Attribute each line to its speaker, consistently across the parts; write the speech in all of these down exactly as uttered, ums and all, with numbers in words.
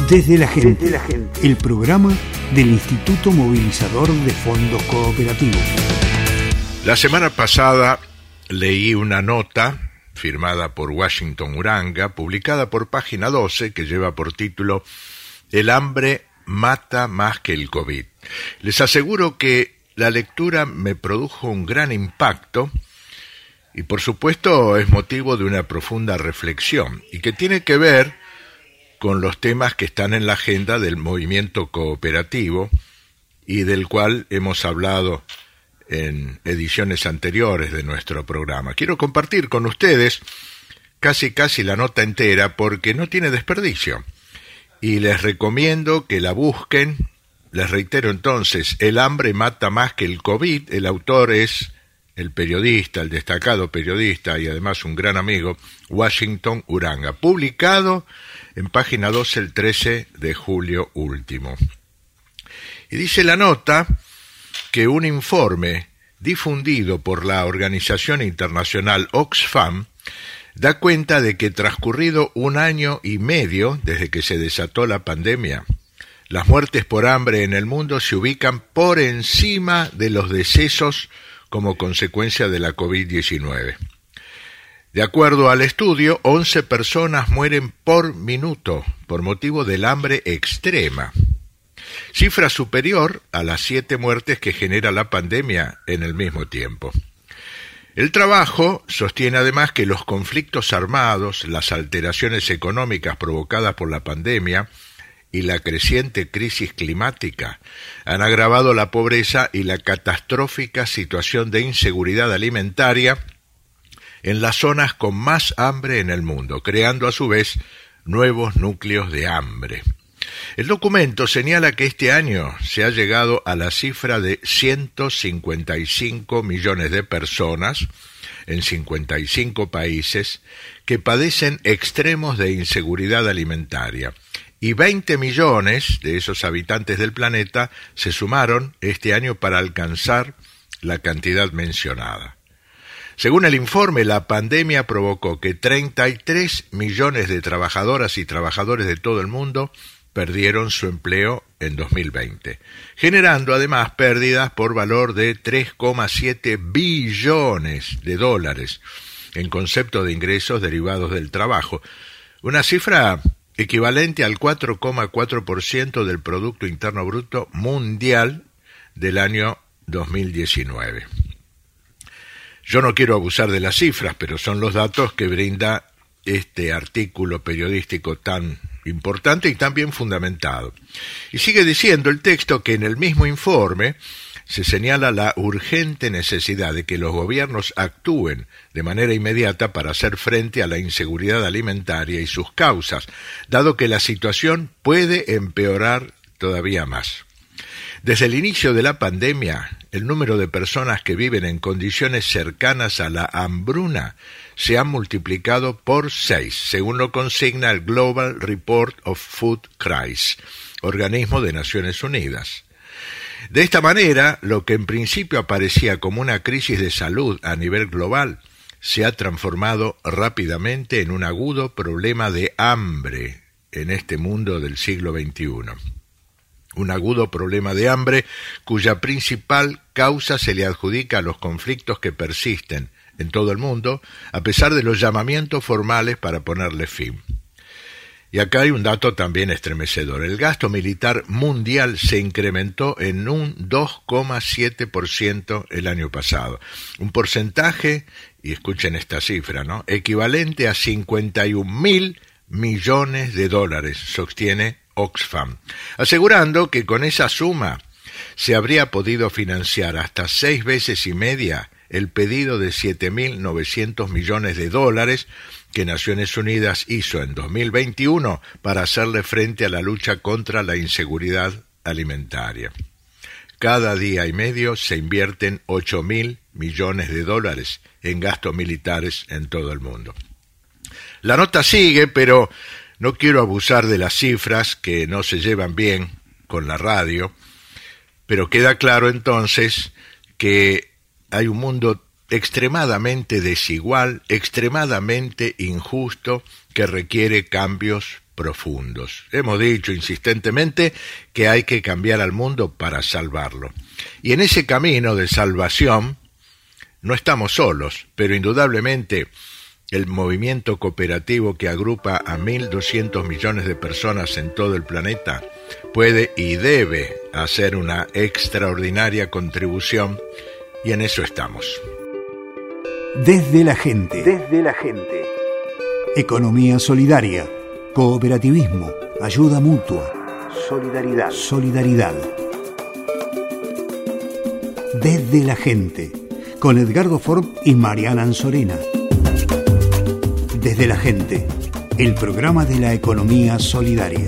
Speaker 1: Desde la gente, Desde la gente, el programa del Instituto Movilizador de Fondos Cooperativos.
Speaker 2: La semana pasada leí una nota firmada por Washington Uranga, publicada por Página doce, que lleva por título El hambre mata más que el COVID. Les aseguro que la lectura me produjo un gran impacto y por supuesto es motivo de una profunda reflexión y que tiene que ver con los temas que están en la agenda del movimiento cooperativo y del cual hemos hablado en ediciones anteriores de nuestro programa. Quiero compartir con ustedes casi casi la nota entera porque no tiene desperdicio y les recomiendo que la busquen. Les reitero entonces, El hambre mata más que el COVID. El autor es el periodista, el destacado periodista y además un gran amigo, Washington Uranga, publicado en Página doce el trece de julio último. Y dice la nota que un informe difundido por la organización internacional Oxfam da cuenta de que transcurrido un año y medio desde que se desató la pandemia, las muertes por hambre en el mundo se ubican por encima de los decesos como consecuencia de la COVID diecinueve. De acuerdo al estudio, once personas mueren por minuto por motivo del hambre extrema, cifra superior a las siete muertes que genera la pandemia en el mismo tiempo. El trabajo sostiene además que los conflictos armados, las alteraciones económicas provocadas por la pandemia y la creciente crisis climática han agravado la pobreza y la catastrófica situación de inseguridad alimentaria en las zonas con más hambre en el mundo, creando a su vez nuevos núcleos de hambre. El documento señala que este año se ha llegado a la cifra de ciento cincuenta y cinco millones de personas en cincuenta y cinco países que padecen extremos de inseguridad alimentaria. Y veinte millones de esos habitantes del planeta se sumaron este año para alcanzar la cantidad mencionada. Según el informe, la pandemia provocó que treinta y tres millones de trabajadoras y trabajadores de todo el mundo perdieron su empleo en dos mil veinte, generando además pérdidas por valor de tres coma siete billones de dólares en concepto de ingresos derivados del trabajo, una cifra equivalente al cuatro coma cuatro por ciento del Producto Interno Bruto Mundial del año dos mil diecinueve. Yo no quiero abusar de las cifras, pero son los datos que brinda este artículo periodístico tan importante y tan bien fundamentado. Y sigue diciendo el texto que en el mismo informe se señala la urgente necesidad de que los gobiernos actúen de manera inmediata para hacer frente a la inseguridad alimentaria y sus causas, dado que la situación puede empeorar todavía más. Desde el inicio de la pandemia, el número de personas que viven en condiciones cercanas a la hambruna se ha multiplicado por seis, según lo consigna el Global Report of Food Crisis, organismo de Naciones Unidas. De esta manera, lo que en principio aparecía como una crisis de salud a nivel global se ha transformado rápidamente en un agudo problema de hambre en este mundo del siglo veintiuno. Un agudo problema de hambre cuya principal causa se le adjudica a los conflictos que persisten en todo el mundo, a pesar de los llamamientos formales para ponerle fin. Y acá hay un dato también estremecedor. El gasto militar mundial se incrementó en un dos coma siete por ciento el año pasado. Un porcentaje, y escuchen esta cifra, ¿no?, equivalente a cincuenta y un mil millones de dólares, sostiene Oxfam, asegurando que con esa suma se habría podido financiar hasta seis veces y media el pedido de siete mil novecientos millones de dólares que Naciones Unidas hizo en dos mil veintiuno para hacerle frente a la lucha contra la inseguridad alimentaria. Cada día y medio se invierten ocho mil millones de dólares en gastos militares en todo el mundo. La nota sigue, pero no quiero abusar de las cifras que no se llevan bien con la radio, pero queda claro entonces que hay un mundo extremadamente desigual, extremadamente injusto, que requiere cambios profundos. Hemos dicho insistentemente que hay que cambiar al mundo para salvarlo. Y en ese camino de salvación no estamos solos, pero indudablemente el movimiento cooperativo que agrupa a mil doscientos millones de personas en todo el planeta puede y debe hacer una extraordinaria contribución, y en eso estamos.
Speaker 1: Desde la gente. Desde la gente. Economía solidaria, cooperativismo, ayuda mutua, solidaridad. Solidaridad. Desde la gente, con Edgardo Ford y Mariana Anzorena. Desde la gente, el programa de la economía solidaria.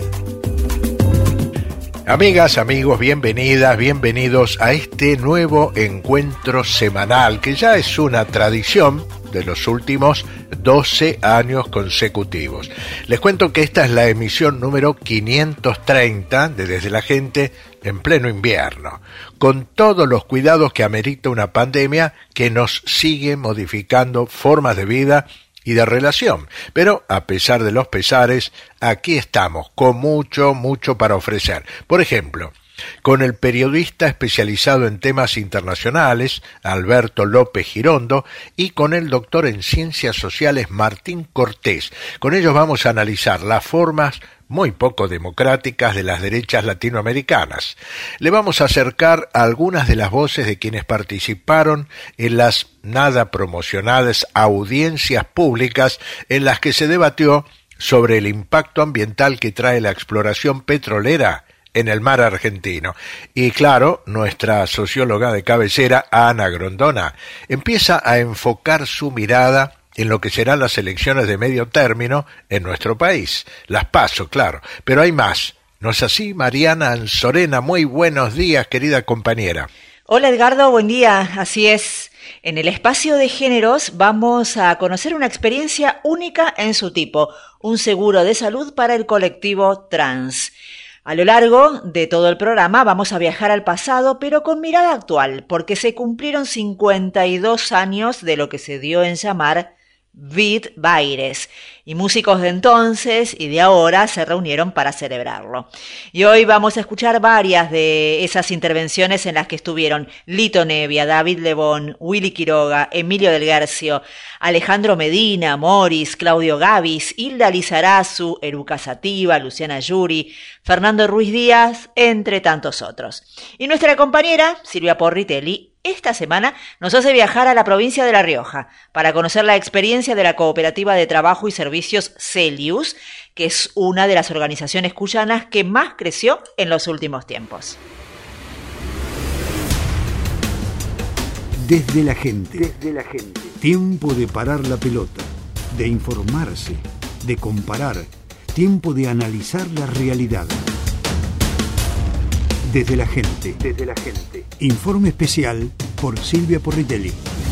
Speaker 2: Amigas, amigos, bienvenidas, bienvenidos a este nuevo encuentro semanal que ya es una tradición de los últimos doce años consecutivos. Les cuento que esta es la emisión número quinientos treinta de Desde la Gente en pleno invierno, con todos los cuidados que amerita una pandemia que nos sigue modificando formas de vida y de relación. Pero a pesar de los pesares, aquí estamos con mucho, mucho para ofrecer. Por ejemplo, con el periodista especializado en temas internacionales, Alberto López Girondo, y con el doctor en Ciencias Sociales, Martín Cortés. Con ellos vamos a analizar las formas muy poco democráticas de las derechas latinoamericanas. Le vamos a acercar a algunas de las voces de quienes participaron en las nada promocionadas audiencias públicas en las que se debatió sobre el impacto ambiental que trae la exploración petrolera en el mar argentino. Y claro, nuestra socióloga de cabecera, Ana Grondona, empieza a enfocar su mirada en lo que serán las elecciones de medio término en nuestro país. Las PASO, claro, pero hay más. ¿No es así, Mariana Anzorena? Muy buenos días, querida compañera.
Speaker 3: Hola, Edgardo, buen día. Así es. En el espacio de géneros vamos a conocer una experiencia única en su tipo, un seguro de salud para el colectivo trans. A lo largo de todo el programa vamos a viajar al pasado, pero con mirada actual, porque se cumplieron cincuenta y dos años de lo que se dio en llamar Vid Baires, y músicos de entonces y de ahora se reunieron para celebrarlo. Y hoy vamos a escuchar varias de esas intervenciones en las que estuvieron Lito Nevia, David Lebón, Willy Quiroga, Emilio del Guercio, Alejandro Medina, Morris, Claudio Gavis, Hilda Lizarazu, Eruca Sativa, Luciana Yuri, Fernando Ruiz Díaz, entre tantos otros. Y nuestra compañera, Silvia Porritelli, esta semana nos hace viajar a la provincia de La Rioja para conocer la experiencia de la Cooperativa de Trabajo y Servicios Celius, que es una de las organizaciones cuyanas que más creció en los últimos tiempos.
Speaker 1: Desde la gente. Desde la gente. Tiempo de parar la pelota, de informarse, de comparar, tiempo de analizar la realidad. Desde la gente. Desde la gente. Informe especial por Silvia Porritelli.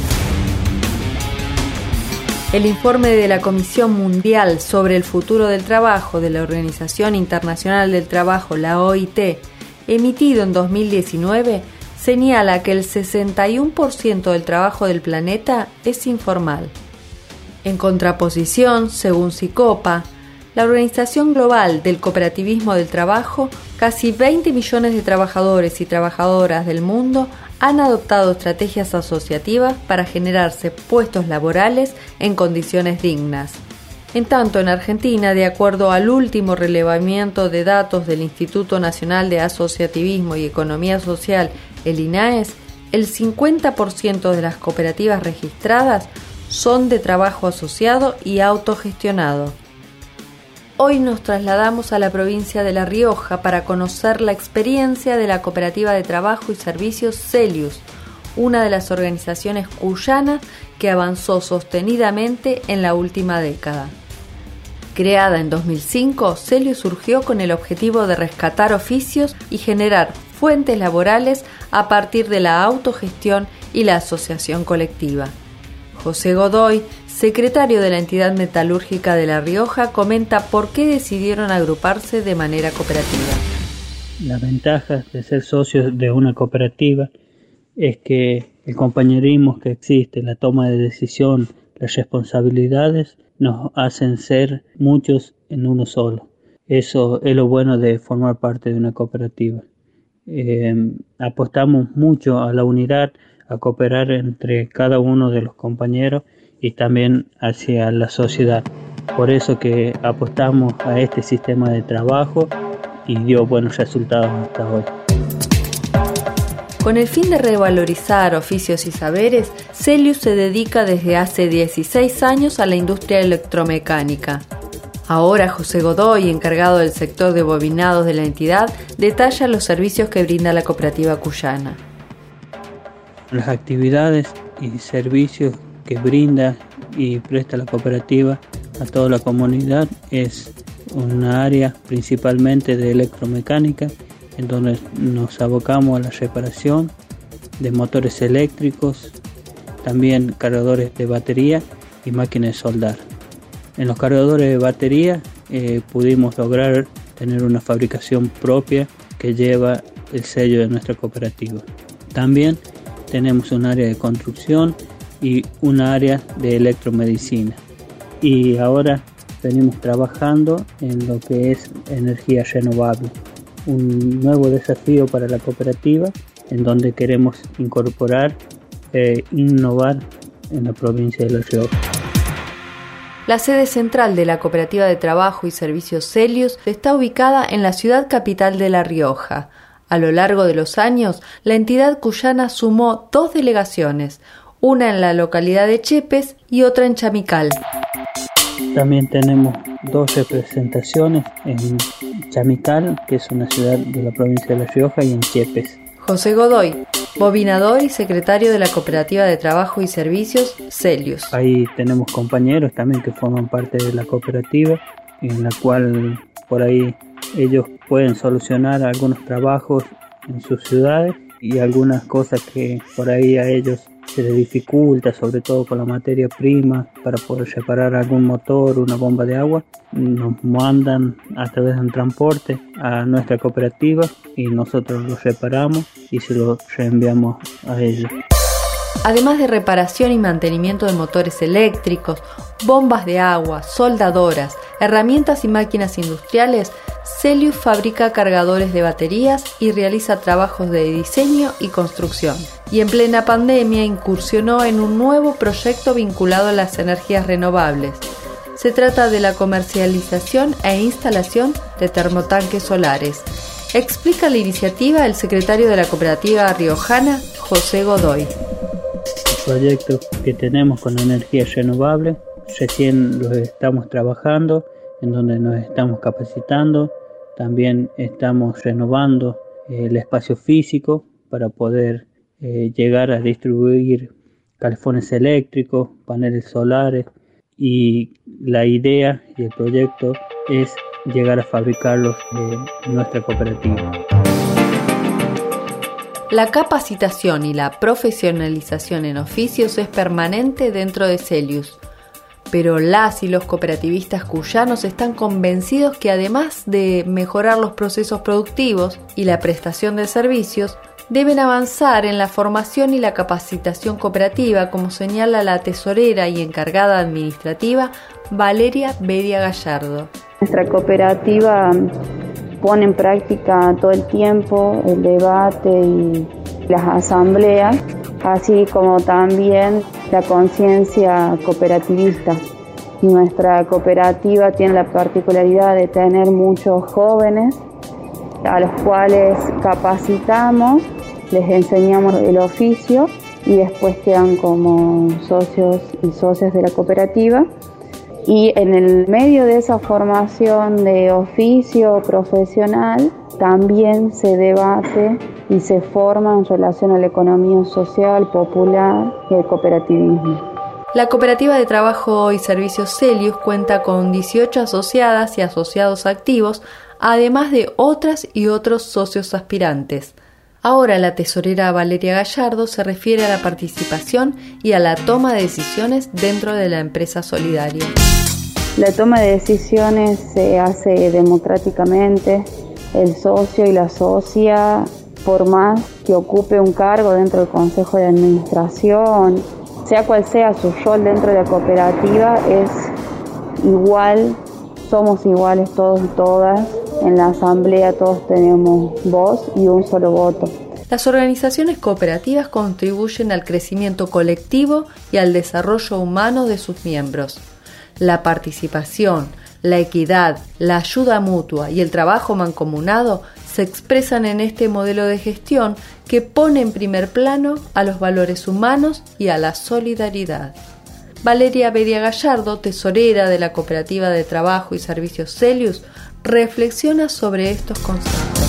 Speaker 4: El informe de la Comisión Mundial sobre el Futuro del Trabajo de la Organización Internacional del Trabajo, la O I T, emitido en dos mil diecinueve, señala que el sesenta y uno por ciento del trabajo del planeta es informal. En contraposición, según Sicopa, la Organización Global del Cooperativismo del Trabajo, casi veinte millones de trabajadores y trabajadoras del mundo han adoptado estrategias asociativas para generarse puestos laborales en condiciones dignas. En tanto, en Argentina, de acuerdo al último relevamiento de datos del Instituto Nacional de Asociativismo y Economía Social, el INAES, el cincuenta por ciento de las cooperativas registradas son de trabajo asociado y autogestionado. Hoy nos trasladamos a la provincia de La Rioja para conocer la experiencia de la Cooperativa de Trabajo y Servicios Celius, una de las organizaciones cuyanas que avanzó sostenidamente en la última década. Creada en dos mil cinco, Celius surgió con el objetivo de rescatar oficios y generar fuentes laborales a partir de la autogestión y la asociación colectiva. José Godoy, secretario de la entidad metalúrgica de La Rioja, comenta por qué decidieron agruparse de manera cooperativa.
Speaker 5: Las ventajas de ser socios de una cooperativa es que el compañerismo que existe, la toma de decisión, las responsabilidades nos hacen ser muchos en uno solo. Eso es lo bueno de formar parte de una cooperativa. Eh, apostamos mucho a la unidad, a cooperar entre cada uno de los compañeros y también hacia la sociedad. Por eso que apostamos a este sistema de trabajo y dio buenos resultados hasta hoy.
Speaker 4: Con el fin de revalorizar oficios y saberes, Celius se dedica desde hace dieciséis años a la industria electromecánica. Ahora José Godoy, encargado del sector de bobinados de la entidad, detalla los servicios que brinda la cooperativa cuyana.
Speaker 5: Las actividades y servicios que brinda y presta la cooperativa a toda la comunidad es una área principalmente de electromecánica, en donde nos abocamos a la reparación de motores eléctricos, también cargadores de batería y máquinas de soldar. En los cargadores de batería eh, pudimos lograr tener una fabricación propia que lleva el sello de nuestra cooperativa. También tenemos un área de construcción y un área de electromedicina. Y ahora venimos trabajando en lo que es energía renovable, un nuevo desafío para la cooperativa en donde queremos incorporar e innovar en la provincia de La Rioja.
Speaker 4: La sede central de la Cooperativa de Trabajo y Servicios Celius está ubicada en la ciudad capital de La Rioja. A lo largo de los años, la entidad cuyana sumó dos delegaciones, una en la localidad de Chepes y otra en Chamical.
Speaker 5: También tenemos dos representaciones en Chamical, que es una ciudad de la provincia de La Rioja, y en Chepes.
Speaker 4: José Godoy, bobinador y secretario de la Cooperativa de Trabajo y Servicios Celius.
Speaker 5: Ahí tenemos compañeros también que forman parte de la cooperativa, en la cual por ahí ellos pueden solucionar algunos trabajos en sus ciudades y algunas cosas que por ahí a ellos se les dificulta, sobre todo con la materia prima, para poder reparar algún motor, una bomba de agua, nos mandan a través de un transporte a nuestra cooperativa y nosotros los reparamos y se los reenviamos a ellos.
Speaker 4: Además de reparación y mantenimiento de motores eléctricos, bombas de agua, soldadoras, herramientas y máquinas industriales, Celius fabrica cargadores de baterías y realiza trabajos de diseño y construcción. Y en plena pandemia incursionó en un nuevo proyecto vinculado a las energías renovables. Se trata de la comercialización e instalación de termotanques solares. Explica la iniciativa el secretario de la cooperativa riojana, José Godoy.
Speaker 5: El proyecto que tenemos con energía renovable, recién lo estamos trabajando, en donde nos estamos capacitando. También estamos renovando eh, el espacio físico para poder eh, llegar a distribuir calefones eléctricos, paneles solares, y la idea y el proyecto es llegar a fabricarlos eh, en nuestra cooperativa.
Speaker 4: La capacitación y la profesionalización en oficios es permanente dentro de Celius. Pero las y los cooperativistas cuyanos están convencidos que además de mejorar los procesos productivos y la prestación de servicios, deben avanzar en la formación y la capacitación cooperativa, como señala la tesorera y encargada administrativa Valeria Bedia Gallardo.
Speaker 6: Nuestra cooperativa pone en práctica todo el tiempo el debate y las asambleas, así como también la conciencia cooperativista. Nuestra cooperativa tiene la particularidad de tener muchos jóvenes a los cuales capacitamos, les enseñamos el oficio y después quedan como socios y socias de la cooperativa. Y en el medio de esa formación de oficio profesional también se debate y se forma en relación a la economía social, popular y el cooperativismo.
Speaker 4: La Cooperativa de Trabajo y Servicios Celius cuenta con dieciocho asociadas y asociados activos, además de otras y otros socios aspirantes. Ahora la tesorera Valeria Gallardo se refiere a la participación y a la toma de decisiones dentro de la empresa solidaria.
Speaker 6: La toma de decisiones se hace democráticamente. El socio y la socia, por más que ocupe un cargo dentro del Consejo de Administración, sea cual sea su rol dentro de la cooperativa, es igual somos iguales todos y todas. En la asamblea todos tenemos voz y un solo voto.
Speaker 4: Las organizaciones cooperativas contribuyen al crecimiento colectivo y al desarrollo humano de sus miembros. La participación, la equidad, la ayuda mutua y el trabajo mancomunado se expresan en este modelo de gestión que pone en primer plano a los valores humanos y a la solidaridad. Valeria Bedia Gallardo, tesorera de la Cooperativa de Trabajo y Servicios Celius, reflexiona sobre estos conceptos.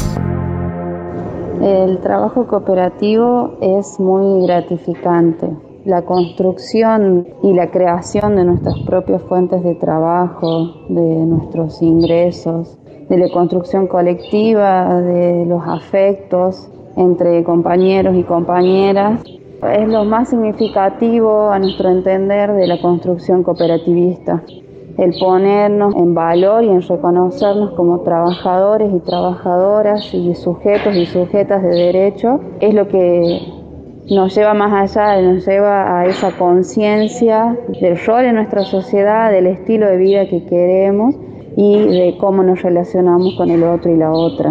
Speaker 6: El trabajo cooperativo es muy gratificante. La construcción y la creación de nuestras propias fuentes de trabajo, de nuestros ingresos, de la construcción colectiva, de los afectos entre compañeros y compañeras, es lo más significativo a nuestro entender de la construcción cooperativista. El ponernos en valor y en reconocernos como trabajadores y trabajadoras y sujetos y sujetas de derecho es lo que nos lleva más allá, nos lleva a esa conciencia del rol en nuestra sociedad, del estilo de vida que queremos y de cómo nos relacionamos con el otro y la otra.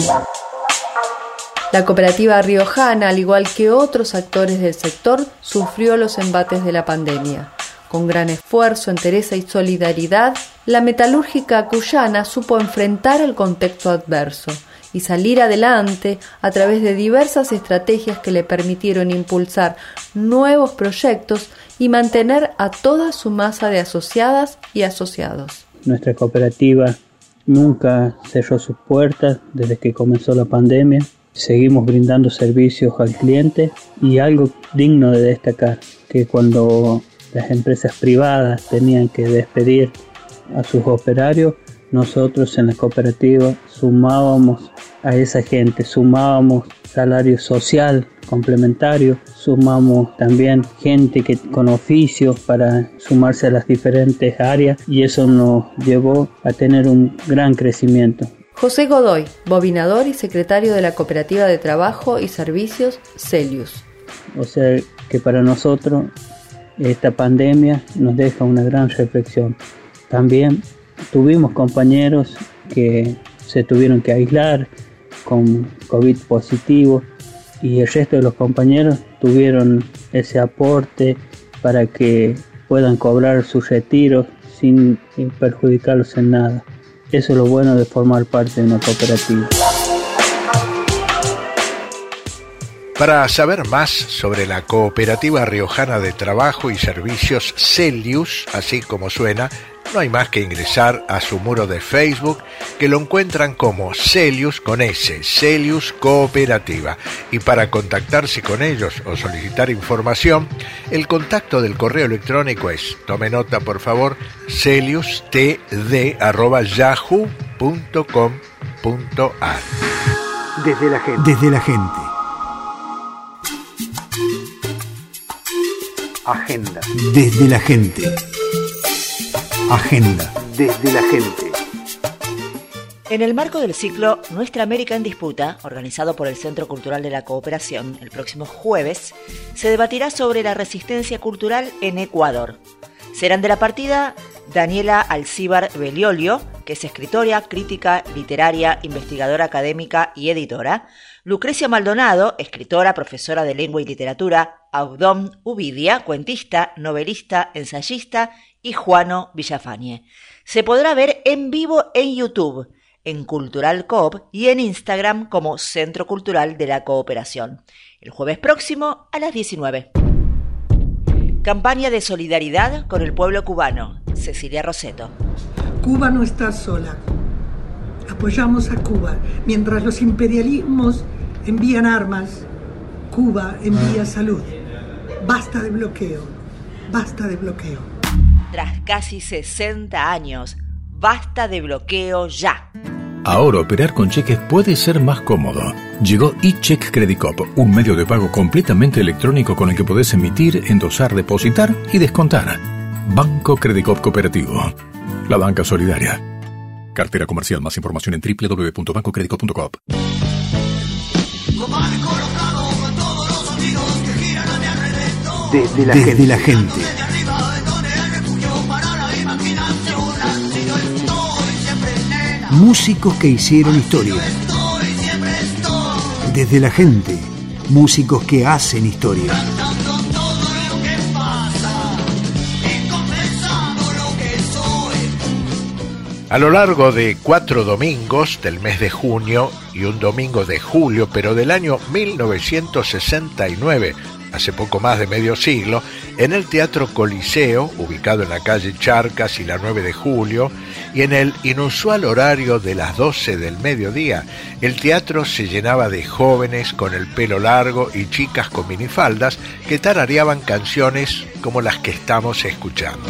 Speaker 4: La cooperativa riojana, al igual que otros actores del sector, sufrió los embates de la pandemia. Con gran esfuerzo, entereza y solidaridad, la metalúrgica cuyana supo enfrentar el contexto adverso y salir adelante a través de diversas estrategias que le permitieron impulsar nuevos proyectos y mantener a toda su masa de asociadas y asociados.
Speaker 5: Nuestra cooperativa nunca cerró sus puertas desde que comenzó la pandemia. Seguimos brindando servicios al cliente y algo digno de destacar, que cuando las empresas privadas tenían que despedir a sus operarios, nosotros en la cooperativa sumábamos a esa gente, sumábamos salario social complementario, sumamos también gente que con oficios para sumarse a las diferentes áreas y eso nos llevó a tener un gran crecimiento.
Speaker 4: José Godoy, bobinador y secretario de la Cooperativa de Trabajo y Servicios Celius.
Speaker 5: O sea que para nosotros esta pandemia nos deja una gran reflexión. También tuvimos compañeros que se tuvieron que aislar con COVID positivo y el resto de los compañeros tuvieron ese aporte para que puedan cobrar sus retiros sin perjudicarlos en nada. Eso es lo bueno de formar parte de una cooperativa.
Speaker 2: Para saber más sobre la Cooperativa Riojana de Trabajo y Servicios Celius, así como suena, no hay más que ingresar a su muro de Facebook, que lo encuentran como Celius con S, Celius Cooperativa. Y para contactarse con ellos o solicitar información, el contacto del correo electrónico es, tome nota por favor, celiustd arroba yahoo punto com punto ar.
Speaker 1: Desde la gente. Desde la gente. Agenda. Desde la gente. Agenda. Desde la gente.
Speaker 3: En el marco del ciclo Nuestra América en Disputa, organizado por el Centro Cultural de la Cooperación, el próximo jueves, se debatirá sobre la resistencia cultural en Ecuador. Serán de la partida Daniela Alcíbar Beliolio, que es escritora, crítica, literaria, investigadora académica y editora, Lucrecia Maldonado, escritora, profesora de lengua y literatura, Audón Uvidia, cuentista, novelista, ensayista, y Juano Villafañe. Se podrá ver en vivo en YouTube, en Cultural Coop y en Instagram como Centro Cultural de la Cooperación, el jueves próximo a las diecinueve. Campaña de solidaridad con el pueblo cubano. Cecilia Roseto.
Speaker 7: Cuba no está sola. Apoyamos a Cuba. Mientras los imperialismos envían armas, Cuba envía salud. Basta de bloqueo. Basta de bloqueo.
Speaker 3: Tras casi sesenta años, basta de bloqueo ya.
Speaker 8: Ahora operar con cheques puede ser más cómodo. Llegó eCheck Credit Coop, un medio de pago completamente electrónico con el que podés emitir, endosar, depositar y descontar. Banco Credit Coop Cooperativo. La banca solidaria. Cartera comercial. Más información en doble u doble u doble u punto banco credit coop punto com.
Speaker 1: Desde la, Desde la gente. músicos que hicieron historia. Desde la gente, músicos que hacen historia.
Speaker 2: A lo largo de cuatro domingos del mes de junio y un domingo de julio, pero del año mil novecientos sesenta y nueve, hace poco más de medio siglo, en el Teatro Coliseo, ubicado en la calle Charcas y la nueve de julio, y en el inusual horario de las doce del mediodía, el teatro se llenaba de jóvenes con el pelo largo y chicas con minifaldas que tarareaban canciones como las que estamos escuchando.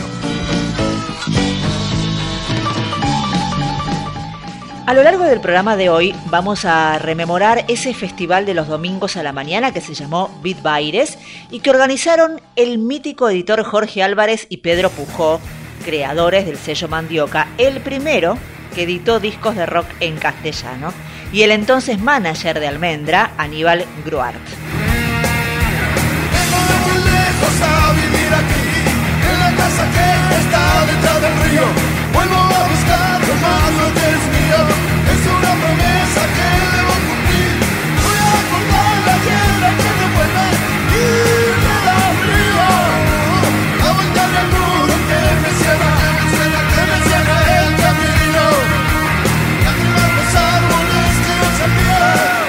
Speaker 3: A lo largo del programa de hoy vamos a rememorar ese festival de los domingos a la mañana que se llamó Beat Baires y que organizaron el mítico editor Jorge Álvarez y Pedro Pujó, creadores del sello Mandioca, el primero que editó discos de rock en castellano, y el entonces manager de Almendra, Aníbal Gruart.
Speaker 9: A vivir aquí, en la casa que está detrás del río. Vuelvo a buscar más lo que es mío. Es una promesa que debo cumplir. Voy a cortar la tierra que me vuelve y me da frío. A voltearme al muro que me cierra, que me cierra el camino. Y a tirar los árboles que no se pierden.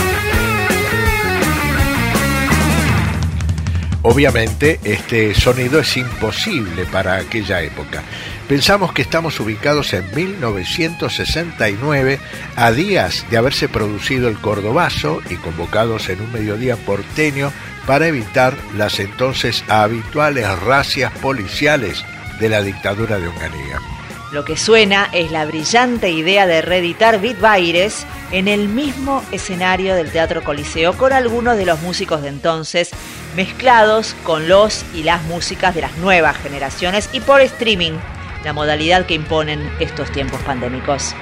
Speaker 2: Obviamente, este sonido es imposible para aquella época. Pensamos que estamos ubicados en mil novecientos sesenta y nueve, a días de haberse producido el Cordobazo y convocados en un mediodía porteño para evitar las entonces habituales racias policiales de la dictadura de Onganía.
Speaker 3: Lo que suena es la brillante idea de reeditar Beat Baires en el mismo escenario del Teatro Coliseo con algunos de los músicos de entonces, mezclados con los y las músicas de las nuevas generaciones y por streaming, la modalidad que imponen estos tiempos pandémicos.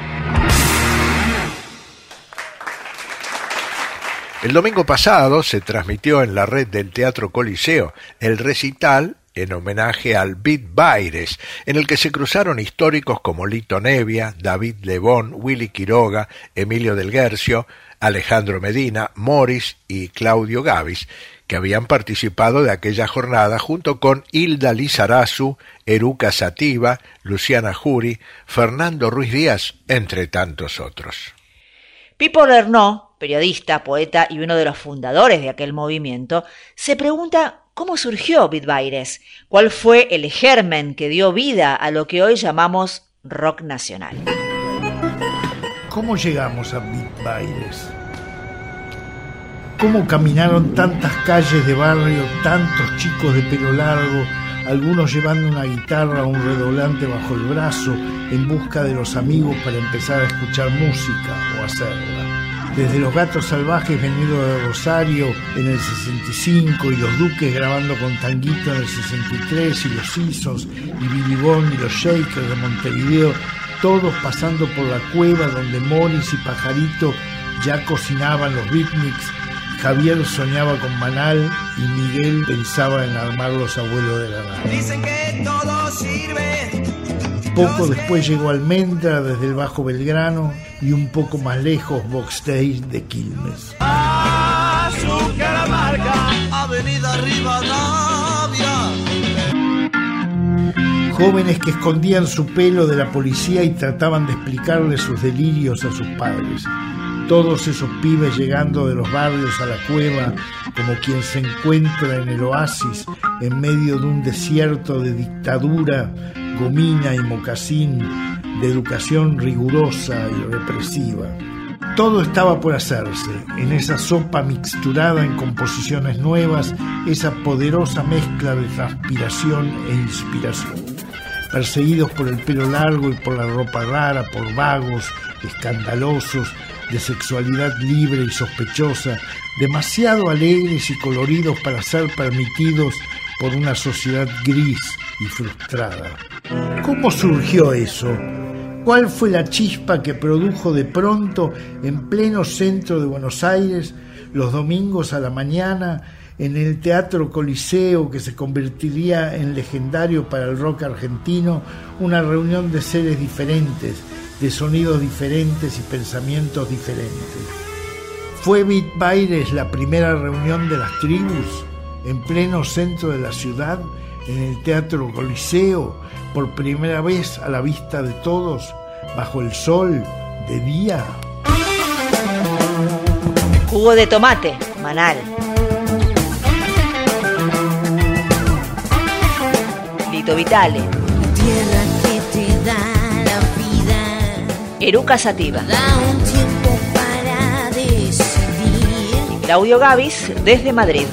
Speaker 2: El domingo pasado se transmitió en la red del Teatro Coliseo el recital en homenaje al Beat Baires, en el que se cruzaron históricos como Lito Nevia, David Lebón, Willy Quiroga, Emilio del Guercio, Alejandro Medina, Morris y Claudio Gavis, que habían participado de aquella jornada junto con Hilda Lizarazu, Eruca Sativa, Luciana Jury, Fernando Ruiz Díaz, entre tantos otros.
Speaker 3: Pipo Lernoux, periodista, poeta y uno de los fundadores de aquel movimiento, se pregunta cómo surgió Beat Baires, cuál fue el germen que dio vida a lo que hoy llamamos rock nacional.
Speaker 10: ¿Cómo llegamos a Beat Baires? ¿Cómo caminaron tantas calles de barrio, tantos chicos de pelo largo, algunos llevando una guitarra o un redoblante bajo el brazo en busca de los amigos para empezar a escuchar música o hacerla? Desde los Gatos Salvajes venidos de Rosario en el sesenta y cinco y los Duques grabando con Tanguito en el sesenta y tres y los Isons y Billy Bond y los Shakers de Montevideo, todos pasando por la cueva donde Morris y Pajarito ya cocinaban los beatniks. Javier soñaba con Manal y Miguel pensaba en armar los abuelos de la nada.
Speaker 9: Dicen que todo sirve.
Speaker 10: Poco después llegó Almendra desde el Bajo Belgrano y un poco más lejos Boxstage de Quilmes.
Speaker 9: Azúcar amarga, Avenida Rivadavia.
Speaker 10: Jóvenes que escondían su pelo de la policía y trataban de explicarle sus delirios a sus padres. Todos esos pibes llegando de los barrios a la cueva como quien se encuentra en el oasis en medio de un desierto de dictadura, gomina y mocasín, de educación rigurosa y represiva. Todo estaba por hacerse, en esa sopa mixturada en composiciones nuevas, esa poderosa mezcla de transpiración e inspiración. Perseguidos por el pelo largo y por la ropa rara, por vagos, escandalosos, de sexualidad libre y sospechosa, demasiado alegres y coloridos para ser permitidos por una sociedad gris y frustrada. ¿Cómo surgió eso? ¿Cuál fue la chispa que produjo de pronto, en pleno centro de Buenos Aires, los domingos a la mañana, en el Teatro Coliseo, que se convertiría en legendario para el rock argentino, una reunión de seres diferentes, de sonidos diferentes y pensamientos diferentes. ¿Fue Bitbaires la primera reunión de las tribus en pleno centro de la ciudad, en el Teatro Coliseo, por primera vez a la vista de todos, bajo el sol, de día?
Speaker 3: Jugo de tomate, Manal. Lito Vitale.
Speaker 11: Tierra que te da la vida.
Speaker 3: Eruca Sativa.
Speaker 11: Da un tiempo para decidir.
Speaker 3: Claudio Gavis, desde Madrid.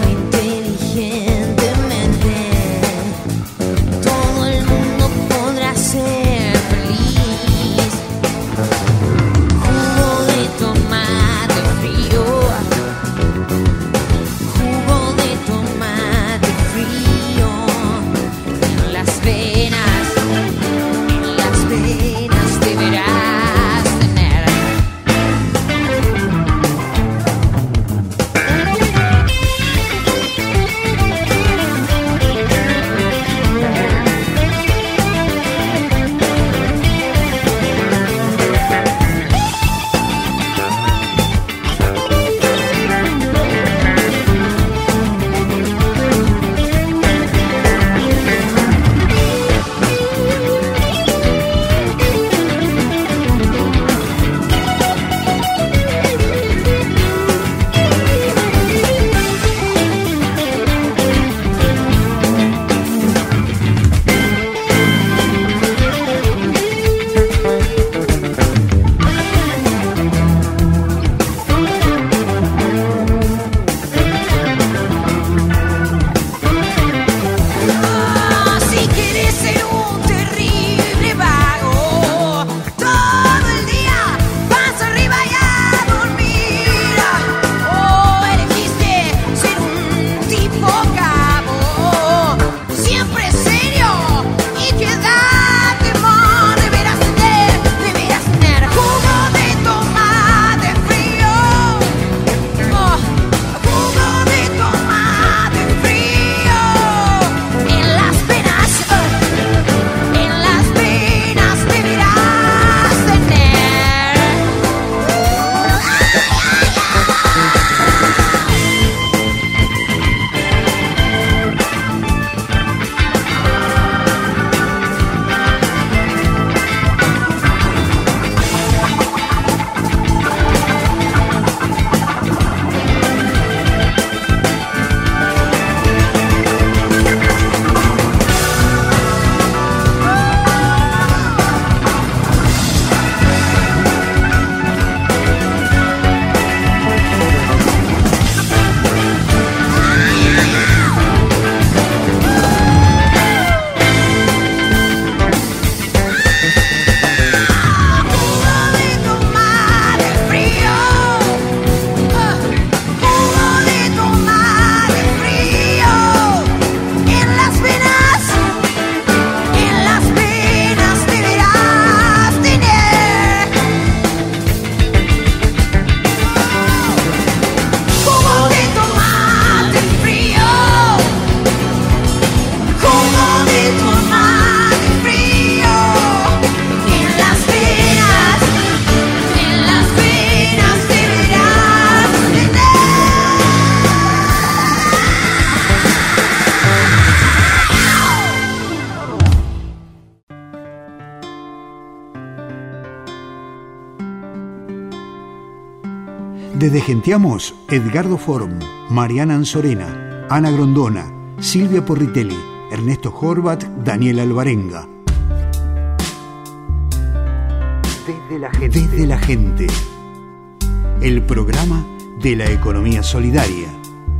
Speaker 1: Desde Genteamos, Edgardo Form, Mariana Anzorena, Ana Grondona, Silvia Porritelli, Ernesto Horvat, Daniel Alvarenga. Desde la gente. Desde la gente. El programa de la economía solidaria.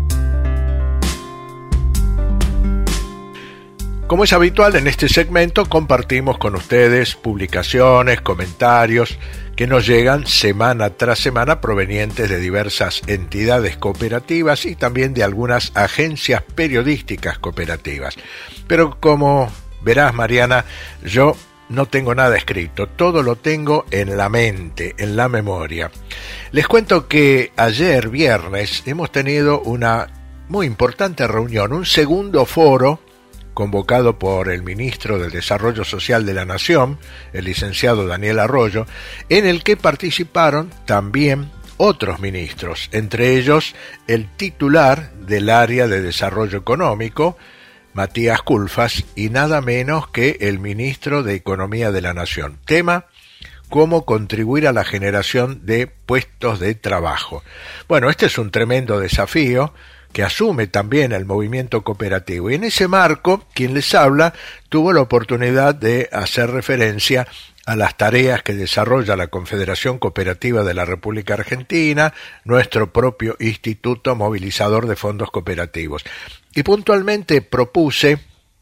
Speaker 2: Como es habitual en este segmento, compartimos con ustedes publicaciones, comentarios que nos llegan semana tras semana provenientes de diversas entidades cooperativas y también de algunas agencias periodísticas cooperativas. Pero como verás, Mariana, yo no tengo nada escrito, todo lo tengo en la mente, en la memoria. Les cuento que ayer, viernes, hemos tenido una muy importante reunión, un segundo foro convocado por el ministro del Desarrollo Social de la Nación, el licenciado Daniel Arroyo, en el que participaron también otros ministros, entre ellos el titular del área de Desarrollo Económico, Matías Culfas, y nada menos que el ministro de Economía de la Nación. Tema: cómo contribuir a la generación de puestos de trabajo. Bueno, este es un tremendo desafío que asume también el movimiento cooperativo. Y en ese marco, quien les habla tuvo la oportunidad de hacer referencia a las tareas que desarrolla la Confederación Cooperativa de la República Argentina, nuestro propio Instituto Movilizador de Fondos Cooperativos. Y puntualmente propuse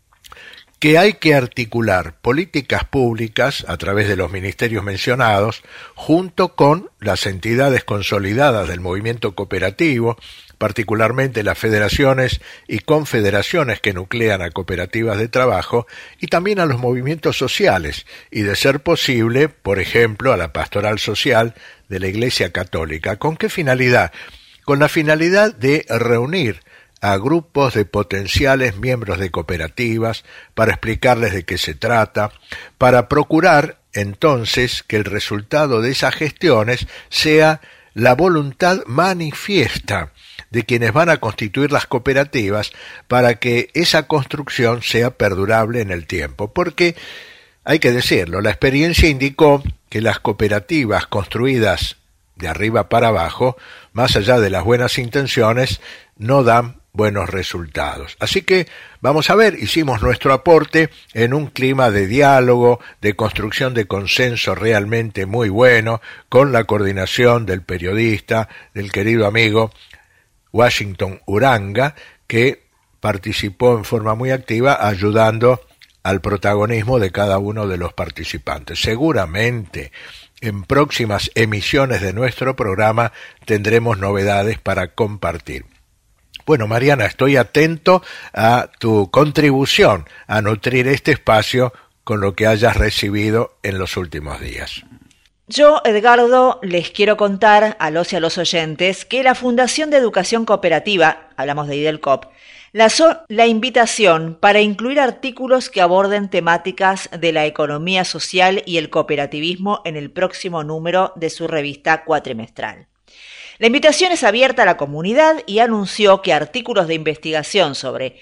Speaker 2: que hay que articular políticas públicas a través de los ministerios mencionados, junto con las entidades consolidadas del movimiento cooperativo, particularmente las federaciones y confederaciones que nuclean a cooperativas de trabajo, y también a los movimientos sociales, y de ser posible, por ejemplo, a la pastoral social de la Iglesia Católica. ¿Con qué finalidad? Con la finalidad de reunir a grupos de potenciales miembros de cooperativas para explicarles de qué se trata, para procurar entonces que el resultado de esas gestiones sea la voluntad manifiesta de quienes van a constituir las cooperativas para que esa construcción sea perdurable en el tiempo. Porque, hay que decirlo, la experiencia indicó que las cooperativas construidas de arriba para abajo, más allá de las buenas intenciones, no dan buenos resultados. Así que, vamos a ver, hicimos nuestro aporte en un clima de diálogo, de construcción de consenso realmente muy bueno, con la coordinación del periodista, del querido amigo Washington Uranga, que participó en forma muy activa ayudando al protagonismo de cada uno de los participantes. Seguramente en próximas emisiones de nuestro programa tendremos novedades para compartir. Bueno, Mariana, estoy atento a tu contribución a nutrir este espacio con lo que hayas recibido en los últimos días.
Speaker 3: Yo, Edgardo, les quiero contar a los y a los oyentes que la Fundación de Educación Cooperativa, hablamos de IDELCOP, lanzó la invitación para incluir artículos que aborden temáticas de la economía social y el cooperativismo en el próximo número de su revista cuatrimestral. La invitación es abierta a la comunidad y anunció que artículos de investigación sobre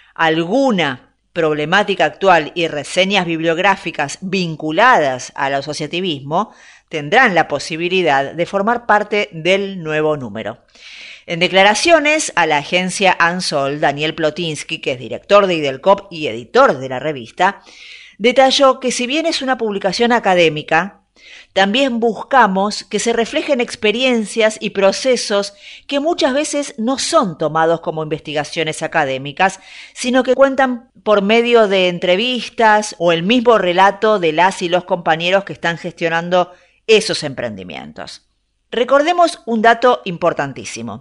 Speaker 3: alguna problemática actual y reseñas bibliográficas vinculadas al asociativismo tendrán la posibilidad de formar parte del nuevo número. En declaraciones a la agencia ANSOL, Daniel Plotinsky, que es director de IDELCOP y editor de la revista, detalló que si bien es una publicación académica, también buscamos que se reflejen experiencias y procesos que muchas veces no son tomados como investigaciones académicas, sino que cuentan por medio de entrevistas o el mismo relato de las y los compañeros que están gestionando esos emprendimientos. Recordemos un dato importantísimo.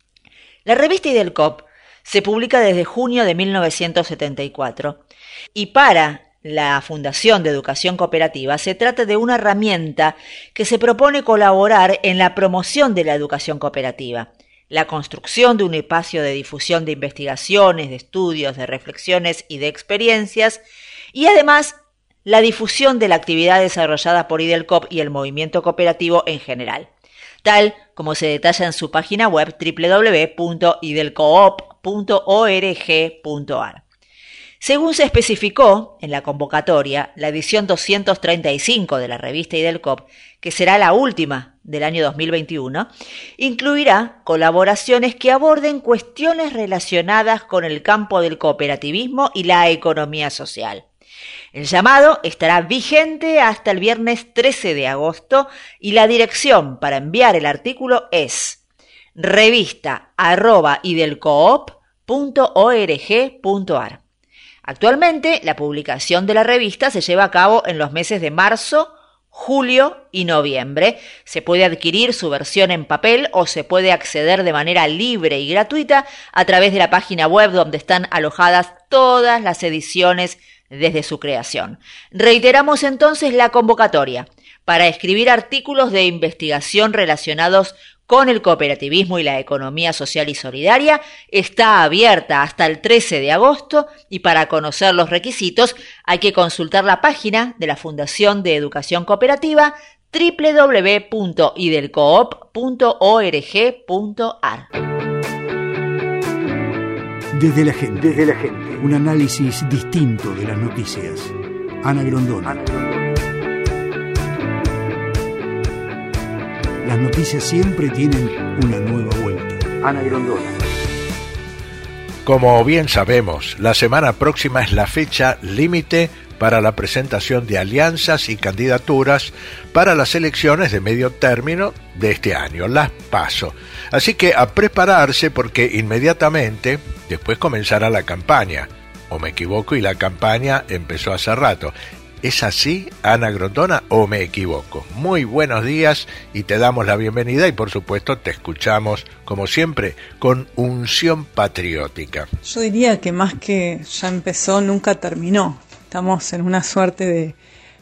Speaker 3: La revista IDELCOP se publica desde junio de mil novecientos setenta y cuatro y para la Fundación de Educación Cooperativa se trata de una herramienta que se propone colaborar en la promoción de la educación cooperativa, la construcción de un espacio de difusión de investigaciones, de estudios, de reflexiones y de experiencias, y además la difusión de la actividad desarrollada por IDELCOP y el movimiento cooperativo en general, tal como se detalla en su página web doble u doble u doble u punto idelcoop punto org punto a r. Según se especificó en la convocatoria, la edición doscientos treinta y cinco de la revista IDELCOP, que será la última del año dos mil veintiuno, incluirá colaboraciones que aborden cuestiones relacionadas con el campo del cooperativismo y la economía social. El llamado estará vigente hasta el viernes trece de agosto y la dirección para enviar el artículo es revista arroba idelcoop punto org punto a r. Actualmente, la publicación de la revista se lleva a cabo en los meses de marzo, julio y noviembre. Se puede adquirir su versión en papel o se puede acceder de manera libre y gratuita a través de la página web donde están alojadas todas las ediciones desde su creación. Reiteramos entonces la convocatoria para escribir artículos de investigación relacionados con el cooperativismo y la economía social y solidaria está abierta hasta el trece de agosto y para conocer los requisitos hay que consultar la página de la Fundación de Educación Cooperativa doble u doble u doble u punto idelcoop punto org punto ar.
Speaker 1: Desde la gente, desde la gente, un análisis distinto de las noticias. Ana Grondona. Ana Grondona. Las noticias siempre tienen una nueva vuelta. Ana Grondona.
Speaker 2: Como bien sabemos, la semana próxima es la fecha límite para la presentación de alianzas y candidaturas para las elecciones de medio término de este año, las PASO. Así que a prepararse porque inmediatamente después comenzará la campaña. ¿O me equivoco y la campaña empezó hace rato? ¿Es así, Ana Grondona, o me equivoco? Muy buenos días y te damos la bienvenida y por supuesto te escuchamos, como siempre, con unción patriótica.
Speaker 12: Yo diría que más que ya empezó, nunca terminó. Estamos en una suerte de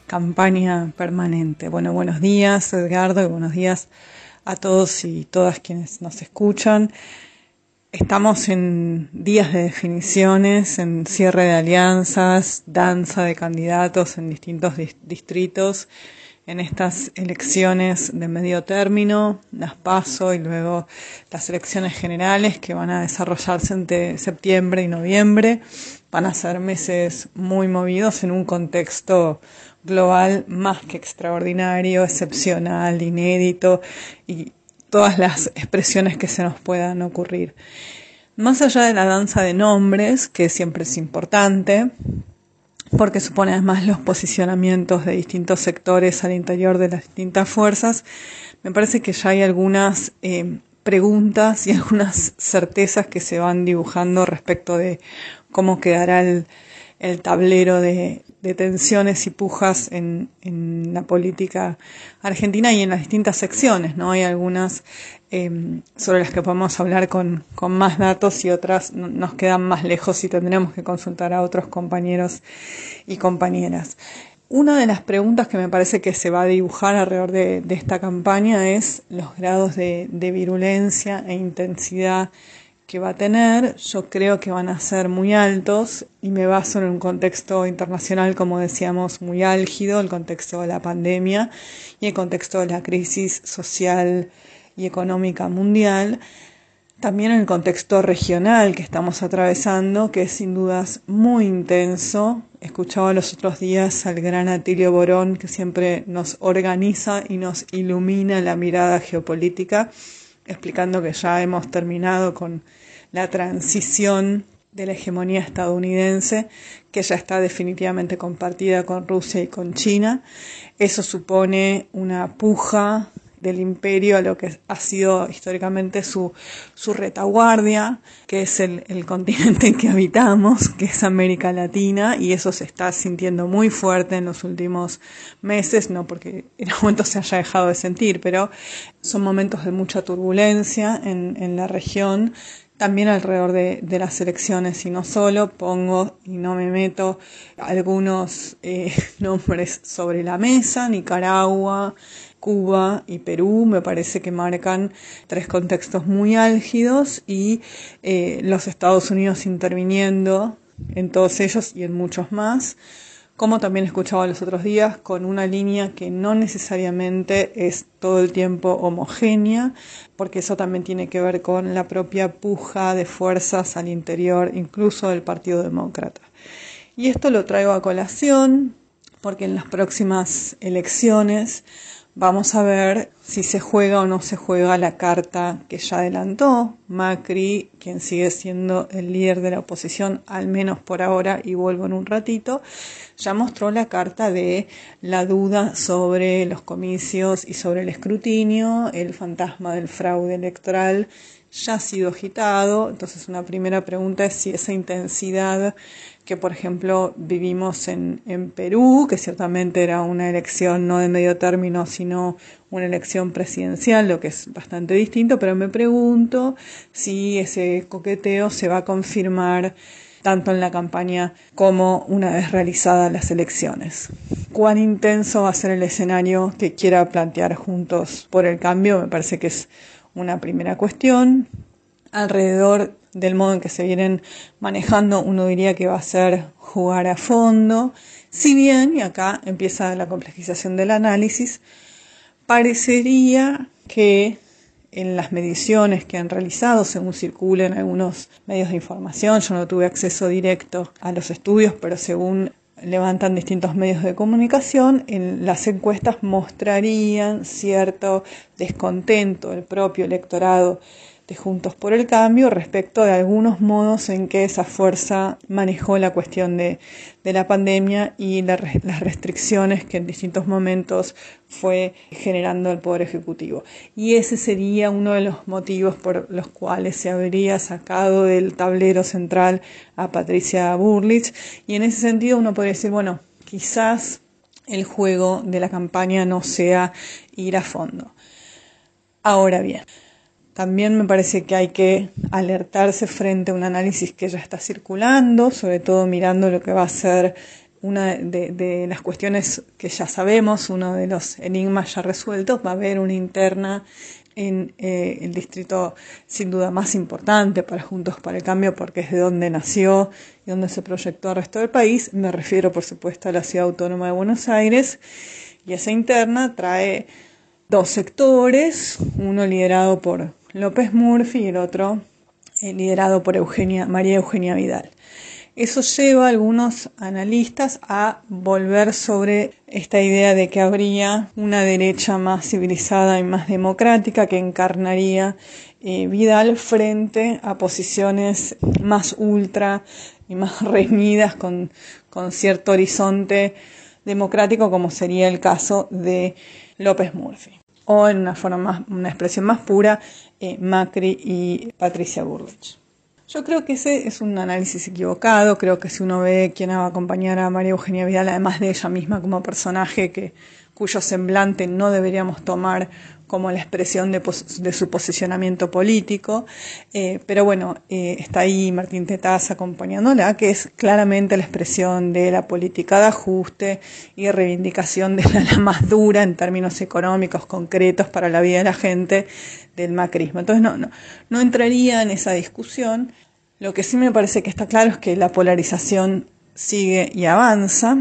Speaker 12: campaña permanente. Bueno, buenos días, Edgardo, y buenos días a todos y todas quienes nos escuchan. Estamos en días de definiciones, en cierre de alianzas, danza de candidatos en distintos dis- distritos, en estas elecciones de medio término, las PASO y luego las elecciones generales que van a desarrollarse entre septiembre y noviembre. Van a ser meses muy movidos en un contexto global más que extraordinario, excepcional, inédito y todas las expresiones que se nos puedan ocurrir. Más allá de la danza de nombres, que siempre es importante, porque supone además los posicionamientos de distintos sectores al interior de las distintas fuerzas, me parece que ya hay algunas eh, preguntas y algunas certezas que se van dibujando respecto de cómo quedará el, el tablero de, de tensiones y pujas en, en la política argentina y en las distintas secciones, ¿no? Hay algunas eh, sobre las que podemos hablar con, con más datos y otras no, nos quedan más lejos y tendremos que consultar a otros compañeros y compañeras. Una de las preguntas que me parece que se va a dibujar alrededor de, de esta campaña es los grados de, de virulencia e intensidad que va a tener. Yo creo que van a ser muy altos y me baso en un contexto internacional, como decíamos, muy álgido, el contexto de la pandemia y el contexto de la crisis social y económica mundial. También en el contexto regional que estamos atravesando, que es sin dudas muy intenso. Escuchaba los otros días al gran Atilio Borón, que siempre nos organiza y nos ilumina la mirada geopolítica, explicando que ya hemos terminado con la transición de la hegemonía estadounidense, que ya está definitivamente compartida con Rusia y con China. Eso supone una puja del imperio a lo que ha sido históricamente su, su retaguardia, que es el, el continente en que habitamos, que es América Latina, y eso se está sintiendo muy fuerte en los últimos meses, no porque en algún momento se haya dejado de sentir, pero son momentos de mucha turbulencia en, en la región, también alrededor de, de las elecciones, y no solo, pongo y no me meto algunos eh, nombres sobre la mesa: Nicaragua, Cuba y Perú. Me parece que marcan tres contextos muy álgidos y eh, los Estados Unidos interviniendo en todos ellos y en muchos más, como también escuchaba los otros días, con una línea que no necesariamente es todo el tiempo homogénea, porque eso también tiene que ver con la propia puja de fuerzas al interior, incluso del Partido Demócrata. Y esto lo traigo a colación porque en las próximas elecciones vamos a ver si se juega o no se juega la carta que ya adelantó Macri, quien sigue siendo el líder de la oposición, al menos por ahora, y vuelvo en un ratito. Ya mostró la carta de la duda sobre los comicios y sobre el escrutinio. El fantasma del fraude electoral ya ha sido agitado. Entonces, una primera pregunta es si esa intensidad que, por ejemplo, vivimos en, en Perú, que ciertamente era una elección no de medio término, sino una elección presidencial, lo que es bastante distinto, pero me pregunto si ese coqueteo se va a confirmar tanto en la campaña como una vez realizadas las elecciones. ¿Cuán intenso va a ser el escenario que quiera plantear Juntos por el Cambio? Me parece que es una primera cuestión. Alrededor del modo en que se vienen manejando, uno diría que va a ser jugar a fondo. Si bien, y acá empieza la complejización del análisis, parecería que en las mediciones que han realizado, según circulan algunos medios de información, yo no tuve acceso directo a los estudios, pero según levantan distintos medios de comunicación, en las encuestas mostrarían cierto descontento del propio electorado de Juntos por el Cambio respecto de algunos modos en que esa fuerza manejó la cuestión de, de la pandemia y la, las restricciones que en distintos momentos fue generando el Poder Ejecutivo. Y ese sería uno de los motivos por los cuales se habría sacado del tablero central a Patricia Bullrich. Y en ese sentido uno podría decir, bueno, quizás el juego de la campaña no sea ir a fondo. Ahora bien, también me parece que hay que alertarse frente a un análisis que ya está circulando, sobre todo mirando lo que va a ser una de, de las cuestiones que ya sabemos, uno de los enigmas ya resueltos. Va a haber una interna en eh, el distrito sin duda más importante para Juntos para el Cambio, porque es de donde nació y donde se proyectó al resto del país. Me refiero, por supuesto, a la Ciudad Autónoma de Buenos Aires, y esa interna trae dos sectores, uno liderado por López Murphy y el otro eh, liderado por Eugenia, María Eugenia Vidal. Eso lleva a algunos analistas a volver sobre esta idea de que habría una derecha más civilizada y más democrática que encarnaría eh, Vidal frente a posiciones más ultra y más reñidas con, con cierto horizonte democrático, como sería el caso de López Murphy. O en una forma más, una expresión más pura, eh, Macri y Patricia Bullrich. Yo creo que ese es un análisis equivocado. Creo que si uno ve quién va a acompañar a María Eugenia Vidal, además de ella misma como personaje, que cuyo semblante no deberíamos tomar como la expresión de, pos- de su posicionamiento político, eh, pero bueno, eh, está ahí Martín Tetaz acompañándola, que es claramente la expresión de la política de ajuste y de reivindicación de la, la más dura en términos económicos concretos para la vida de la gente del macrismo. Entonces no, no, no entraría en esa discusión. Lo que sí me parece que está claro es que la polarización sigue y avanza,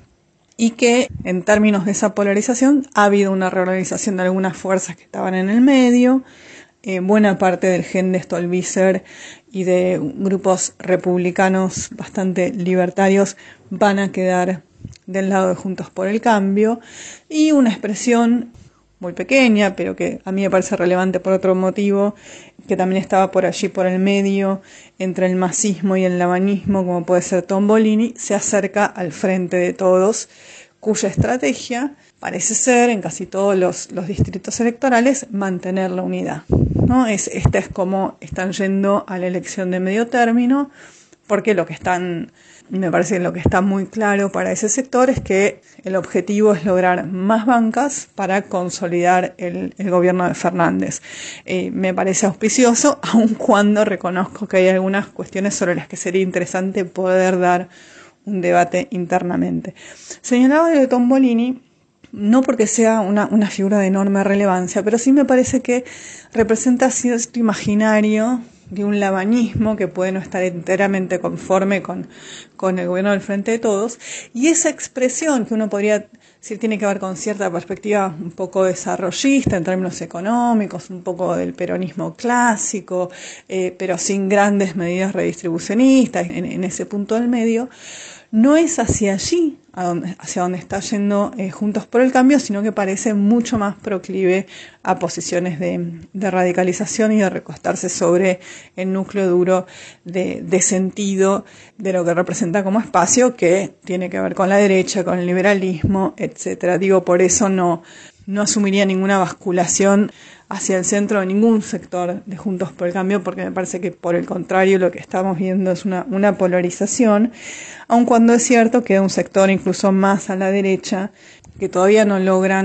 Speaker 12: y que en términos de esa polarización ha habido una reorganización de algunas fuerzas que estaban en el medio. Eh, buena parte del gen de Stolbizer y de grupos republicanos bastante libertarios van a quedar del lado de Juntos por el Cambio, y una expresión muy pequeña, pero que a mí me parece relevante por otro motivo, que también estaba por allí por el medio, entre el masismo y el lavanismo, como puede ser Tombolini, se acerca al Frente de Todos, cuya estrategia parece ser, en casi todos los, los distritos electorales, mantener la unidad, ¿no? Es, esta es como están yendo a la elección de medio término, porque lo que están, me parece que lo que está muy claro para ese sector es que el objetivo es lograr más bancas para consolidar el, el gobierno de Fernández. Eh, me parece auspicioso, aun cuando reconozco que hay algunas cuestiones sobre las que sería interesante poder dar un debate internamente. Señalaba de Tombolini, no porque sea una, una figura de enorme relevancia, pero sí me parece que representa cierto imaginario de un lavanismo que puede no estar enteramente conforme con, con el gobierno del Frente de Todos, y esa expresión que uno podría decir tiene que ver con cierta perspectiva un poco desarrollista en términos económicos, un poco del peronismo clásico, eh, pero sin grandes medidas redistribucionistas en, en ese punto del medio, no es hacia allí, a donde, hacia donde está yendo eh, Juntos por el Cambio, sino que parece mucho más proclive a posiciones de, de radicalización y de recostarse sobre el núcleo duro de, de sentido de lo que representa como espacio, que tiene que ver con la derecha, con el liberalismo, etcétera. Digo, por eso no, no asumiría ninguna basculación hacia el centro de ningún sector de Juntos por el Cambio, porque me parece que por el contrario lo que estamos viendo es una, una polarización, aun cuando es cierto que hay un sector incluso más a la derecha que todavía no logran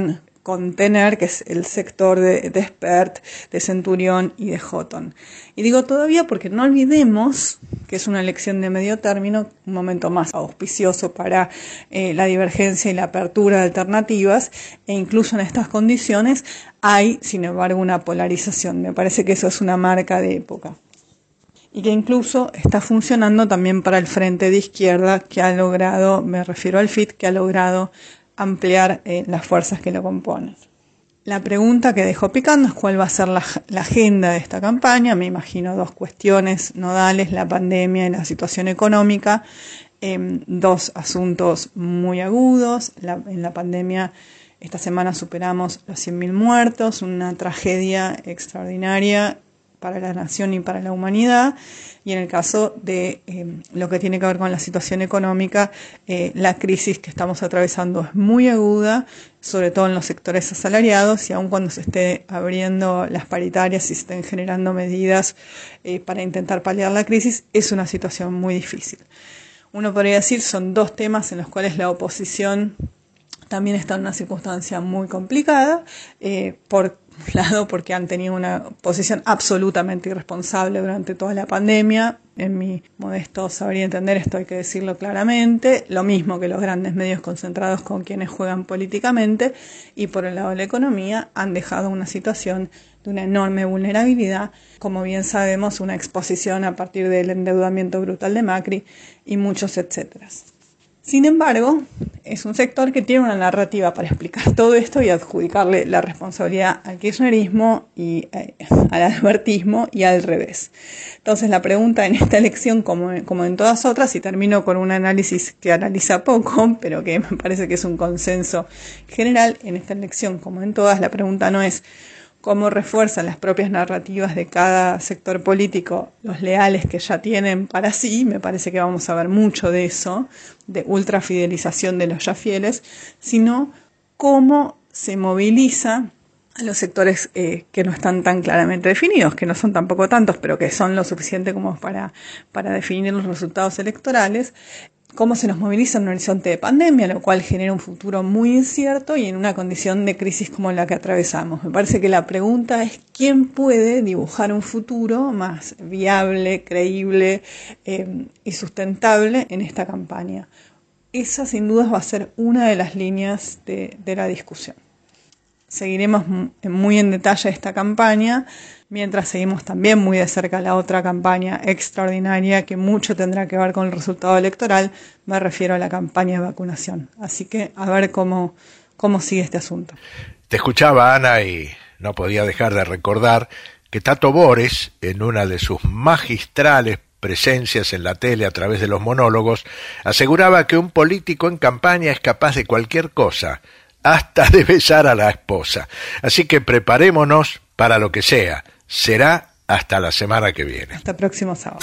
Speaker 12: contener, que es el sector de, de Spert, de Centurión y de Houghton. Y digo todavía porque no olvidemos que es una elección de medio término, un momento más auspicioso para eh, la divergencia y la apertura de alternativas, e incluso en estas condiciones hay, sin embargo, una polarización. Me parece que eso es una marca de época. Y que incluso está funcionando también para el frente de izquierda, que ha logrado, me refiero al F I T, que ha logrado ampliar eh, las fuerzas que lo componen. La pregunta que dejó picando es cuál va a ser la, la agenda de esta campaña. Me imagino dos cuestiones nodales, la pandemia y la situación económica, eh, dos asuntos muy agudos. La, en la pandemia esta semana superamos los cien mil muertos, una tragedia extraordinaria para la nación y para la humanidad, y en el caso de eh, lo que tiene que ver con la situación económica, eh, la crisis que estamos atravesando es muy aguda, sobre todo en los sectores asalariados, y aun cuando se esté abriendo las paritarias y se estén generando medidas eh, para intentar paliar la crisis, es una situación muy difícil. Uno podría decir, son dos temas en los cuales la oposición también está en una circunstancia muy complicada, eh, por un lado porque han tenido una posición absolutamente irresponsable durante toda la pandemia. En mi modesto saber y entender, esto hay que decirlo claramente, lo mismo que los grandes medios concentrados con quienes juegan políticamente, y por el lado de la economía han dejado una situación de una enorme vulnerabilidad, como bien sabemos, una exposición a partir del endeudamiento brutal de Macri y muchos etcéteras. Sin embargo, es un sector que tiene una narrativa para explicar todo esto y adjudicarle la responsabilidad al kirchnerismo y eh, al albertismo y al revés. Entonces la pregunta en esta elección, como, como en todas otras, y termino con un análisis que analiza poco, pero que me parece que es un consenso general, en esta elección, como en todas, la pregunta no es cómo refuerzan las propias narrativas de cada sector político los leales que ya tienen para sí. Me parece que vamos a ver mucho de eso, de ultrafidelización de los ya fieles, sino cómo se moviliza a los sectores eh, que no están tan claramente definidos, que no son tampoco tantos, pero que son lo suficiente como para, para definir los resultados electorales, cómo se nos moviliza en un horizonte de pandemia, lo cual genera un futuro muy incierto y en una condición de crisis como la que atravesamos. Me parece que la pregunta es quién puede dibujar un futuro más viable, creíble eh, y sustentable en esta campaña. Esa sin duda va a ser una de las líneas de, de la discusión. Seguiremos muy en detalle esta campaña, mientras seguimos también muy de cerca la otra campaña extraordinaria que mucho tendrá que ver con el resultado electoral. Me refiero a la campaña de vacunación. Así que a ver cómo, cómo sigue este asunto.
Speaker 2: Te escuchaba, Ana, y no podía dejar de recordar que Tato Bores, en una de sus magistrales presencias en la tele a través de los monólogos, aseguraba que un político en campaña es capaz de cualquier cosa, hasta de besar a la esposa. Así que preparémonos para lo que sea. Será hasta la semana que viene.
Speaker 12: Hasta el próximo sábado.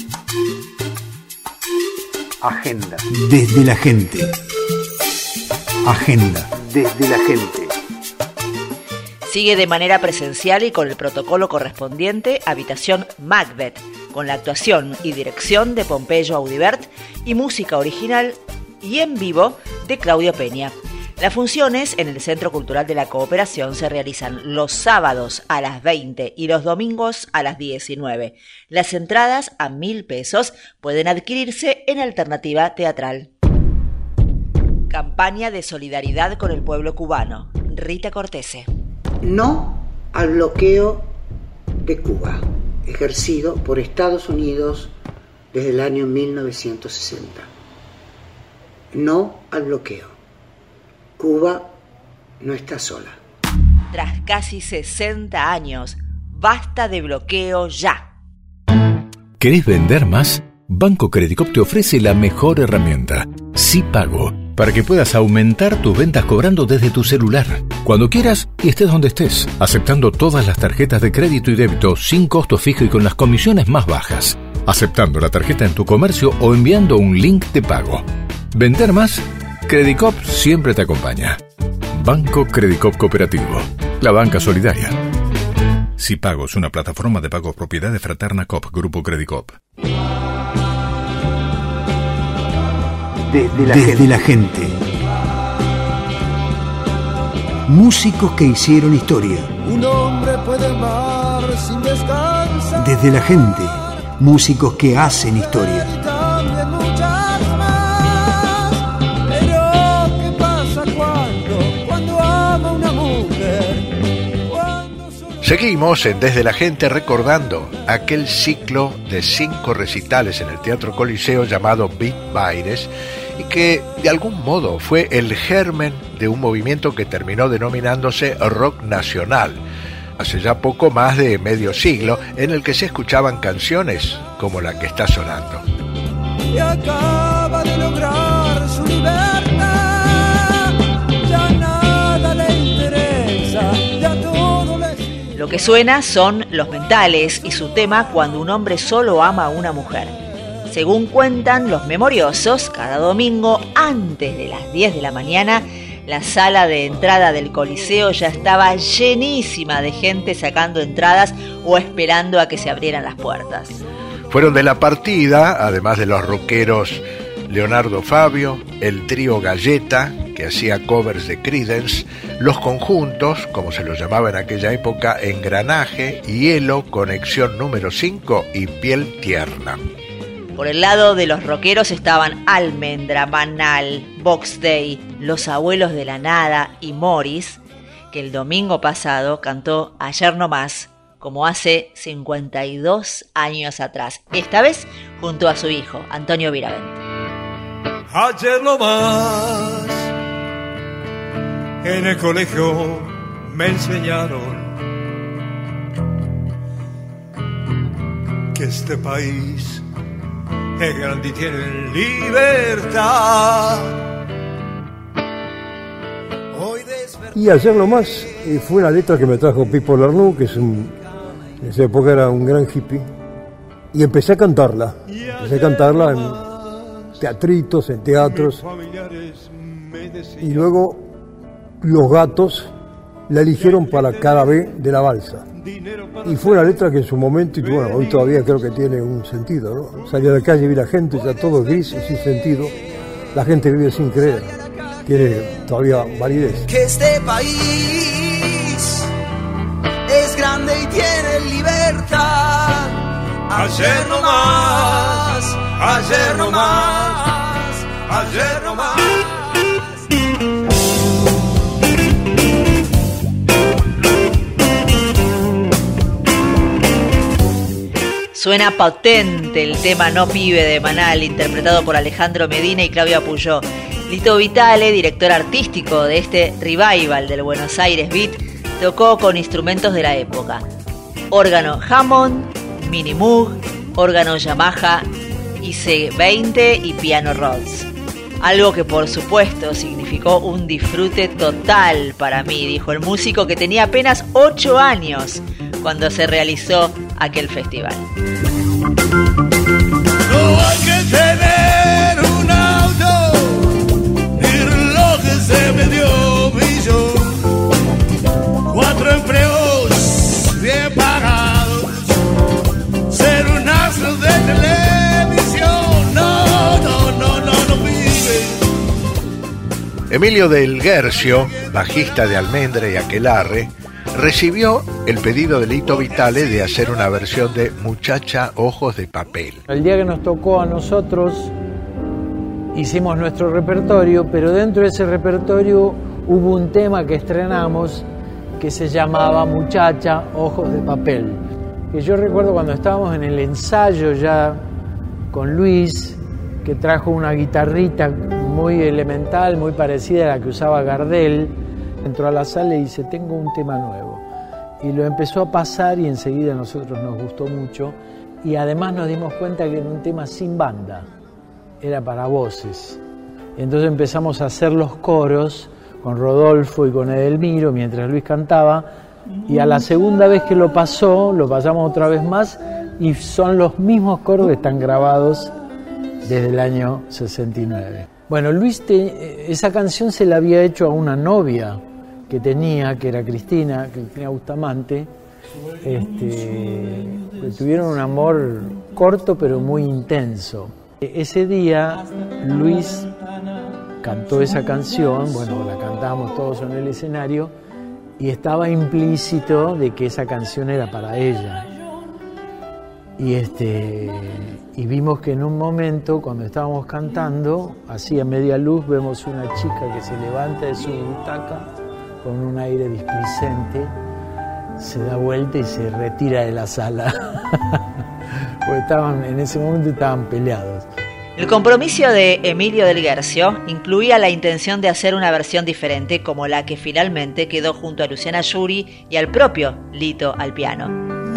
Speaker 1: Agenda. Desde la gente. Agenda. Desde la gente.
Speaker 3: Sigue de manera presencial y con el protocolo correspondiente Habitación Macbeth, con la actuación y dirección de Pompeyo Audibert y música original y en vivo de Claudio Peña. Las funciones en el Centro Cultural de la Cooperación se realizan los sábados a las veinte y los domingos a las diecinueve. Las entradas a mil pesos pueden adquirirse en Alternativa Teatral. Campaña de solidaridad con el pueblo cubano. Rita Cortese.
Speaker 13: No al bloqueo de Cuba, ejercido por Estados Unidos desde el año mil novecientos sesenta. No al bloqueo. Cuba no está sola.
Speaker 3: Tras casi sesenta años, basta de bloqueo ya.
Speaker 8: ¿Querés vender más? Banco Credicop te ofrece la mejor herramienta, SíPago, para que puedas aumentar tus ventas cobrando desde tu celular, cuando quieras y estés donde estés, aceptando todas las tarjetas de crédito y débito sin costo fijo y con las comisiones más bajas, aceptando la tarjeta en tu comercio o enviando un link de pago. ¿Vender más? Credicop siempre te acompaña. Banco Credicop Cooperativo, la banca solidaria. SíPago es una plataforma de pago propiedad de Fraterna Cop, Grupo Credicop.
Speaker 1: Desde la, Desde la gente. Músicos que hicieron historia.
Speaker 9: Un hombre puede amar sin descansar.
Speaker 1: Desde la gente, músicos que hacen historia.
Speaker 9: Y también muchas más. Pero ¿qué pasa cuando, cuando ama una mujer? Cuando son...
Speaker 2: Seguimos en Desde la Gente recordando aquel ciclo de cinco recitales en el Teatro Coliseo llamado Beat Baires, y que de algún modo fue el germen de un movimiento que terminó denominándose rock nacional, hace ya poco más de medio siglo, en el que se escuchaban canciones como la que está sonando.
Speaker 9: Y acaba de lograr su libertad, ya nada le interesa, ya todo le...
Speaker 3: Lo que suena son Los Mentales y su tema Cuando un hombre solo ama a una mujer. Según cuentan los memoriosos, cada domingo antes de las diez de la mañana, la sala de entrada del Coliseo ya estaba llenísima de gente sacando entradas o esperando a que se abrieran las puertas.
Speaker 2: Fueron de la partida, además de los rockeros Leonardo Fabio, el trío Galleta, que hacía covers de Creedence, los conjuntos, como se los llamaba en aquella época, Engranaje, Hielo, Conexión número cinco y Piel Tierna.
Speaker 3: Por el lado de los rockeros estaban Almendra, Manal, Box Day, Los Abuelos de la Nada y Morris, que el domingo pasado cantó Ayer No Más, como hace cincuenta y dos años atrás, esta vez junto a su hijo, Antonio Viravent.
Speaker 9: Ayer no más, en el colegio me enseñaron que este país es grande y tiene libertad. Hoy desperté...
Speaker 14: Y ayer nomás eh, fue una letra que me trajo Pipo Lernoux, que es un, en esa época era un gran hippie, y empecé a cantarla. Empecé a cantarla en teatritos, en teatros, y luego Los Gatos la eligieron para cara B de la balsa. Y fue una letra que en su momento, y bueno, hoy todavía creo que tiene un sentido, ¿no? Salí a la calle y vi la gente, ya todo gris y sin sentido. La gente vive sin creer. Tiene todavía validez.
Speaker 9: Que este país es grande y tiene libertad. Ayer no más, ayer no más, ayer no más.
Speaker 3: Suena potente el tema No Pibe de Manal, interpretado por Alejandro Medina y Claudia Puyó. Lito Vitale, director artístico de este revival del Buenos Aires Beat, tocó con instrumentos de la época: órgano Hammond, Mini Moog, órgano Yamaha I C veinte y piano Rhodes. Algo que por supuesto significó un disfrute total para mí, dijo el músico, que tenía apenas ocho años cuando se realizó aquel festival.
Speaker 9: No hay que tener un auto, ni relojes de medio millón, cuatro empleos bien pagados, ser un astro de televisión. No, no, no, no, no vive.
Speaker 2: Emilio del Guercio, bajista de Almendra y Aquelarre, recibió el pedido de Lito Vitale de hacer una versión de Muchacha Ojos de Papel.
Speaker 15: El día que nos tocó a nosotros hicimos nuestro repertorio, pero dentro de ese repertorio hubo un tema que estrenamos que se llamaba Muchacha Ojos de Papel. Que yo recuerdo cuando estábamos en el ensayo ya con Luis, que trajo una guitarrita muy elemental, muy parecida a la que usaba Gardel. Entró a la sala y dice: tengo un tema nuevo. Y lo empezó a pasar y enseguida a nosotros nos gustó mucho. Y además nos dimos cuenta que era un tema sin banda, era para voces. Y entonces empezamos a hacer los coros con Rodolfo y con Edelmiro mientras Luis cantaba. Y a la segunda vez que lo pasó, lo pasamos otra vez más y son los mismos coros que están grabados desde el año sesenta y nueve. Bueno, Luis, te, esa canción se la había hecho a una novia que tenía, que era Cristina, Cristina Bustamante, este, que tuvieron un amor corto pero muy intenso. Ese día Luis cantó esa canción, bueno, la cantábamos todos en el escenario y estaba implícito de que esa canción era para ella. Y, este, y vimos que en un momento, cuando estábamos cantando, así a media luz, vemos una chica que se levanta de su butaca con un aire displicente, se da vuelta y se retira de la sala. Porque estaban, en ese momento estaban peleados.
Speaker 3: El compromiso de Emilio del Guercio incluía la intención de hacer una versión diferente, como la que finalmente quedó junto a Luciana Yuri y al propio Lito al piano.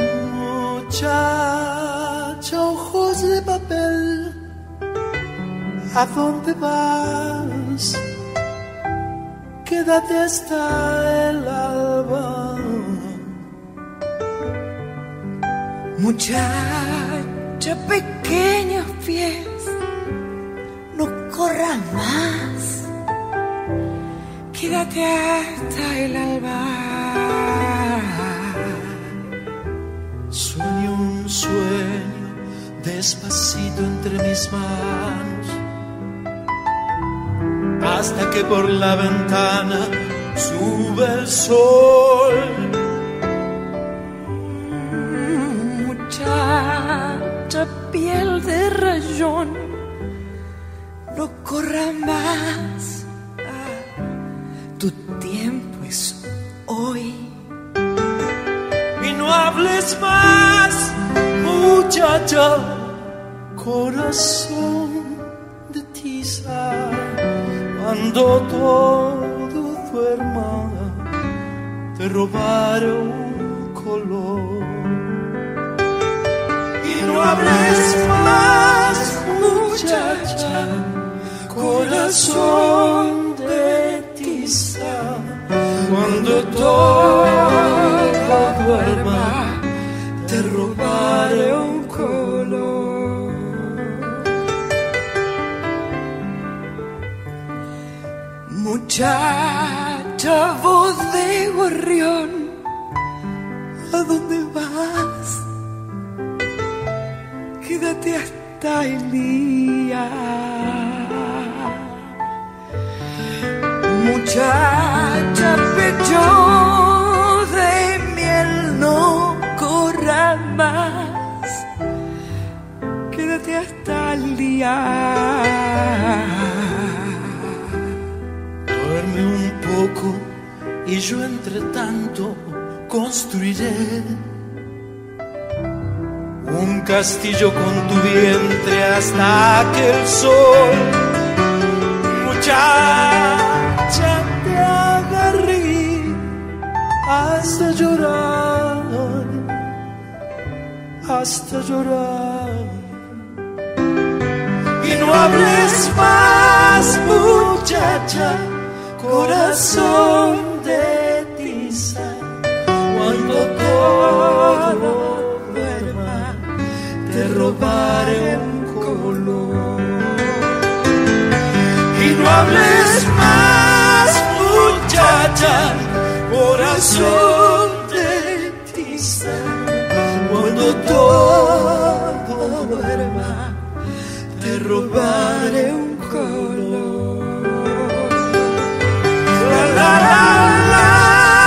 Speaker 9: Muchacha, ojos de papel, ¿a dónde vas? Quédate hasta el alba.
Speaker 11: Muchacha, pequeños pies, no corras más, quédate hasta el alba.
Speaker 9: Sueño un sueño despacito entre mis manos, hasta que por la ventana sube el sol.
Speaker 11: Muchacha, piel de rayón, no corra más, ah, tu tiempo es hoy.
Speaker 9: Y no hables más, muchacha, corazón de tiza, cuando todo duerma, te robaré un color. Y no hables más, muchacha, corazón de tiza, cuando todo duerma, te robaré un color. Muchacha, voz de gorrión, ¿a dónde vas? Quédate hasta el día. Muchacha, pecho de miel, no corra más, quédate hasta el día. Duerme un poco y yo entre tanto construiré un castillo con tu vientre hasta que el sol, muchacha, te haga reír hasta llorar, hasta llorar. Y no hables más, muchacha, corazón de tiza, cuando todo duerma, te robaré un color. Y no hables más, muchacha, corazón de tiza, cuando todo duerma, te robaré un color. La la la la.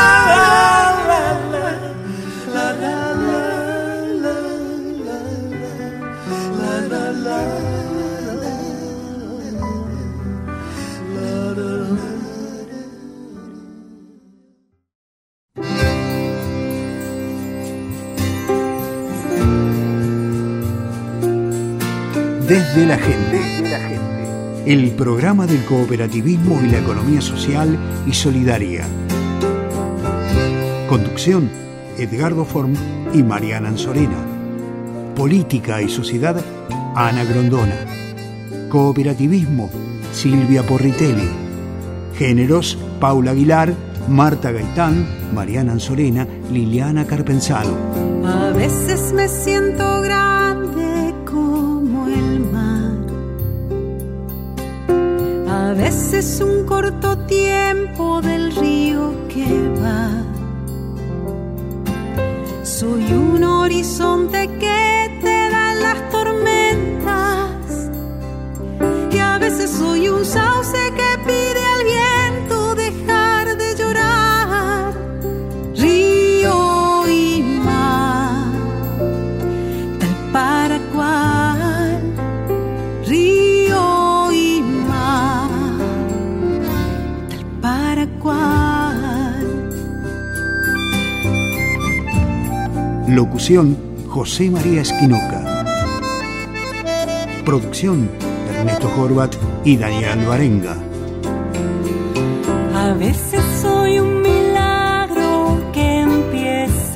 Speaker 1: Desde la gente, el programa del cooperativismo y la economía social y solidaria. Conducción, Edgardo Form y Mariana Anzorena. Política y sociedad, Ana Grondona. Cooperativismo, Silvia Porritelli. Géneros, Paula Aguilar, Marta Gaitán, Mariana Anzorena, Liliana Carpenzano.
Speaker 16: A veces me siento grande como el mar, a veces un corto tiempo del río que va. Soy un horizonte que te da las tormentas, y a veces soy un sauce que
Speaker 1: Locución, José María Esquinoca. Producción, Ernesto Horvat y Daniel Alvarenga.
Speaker 16: A veces soy un milagro que empieza,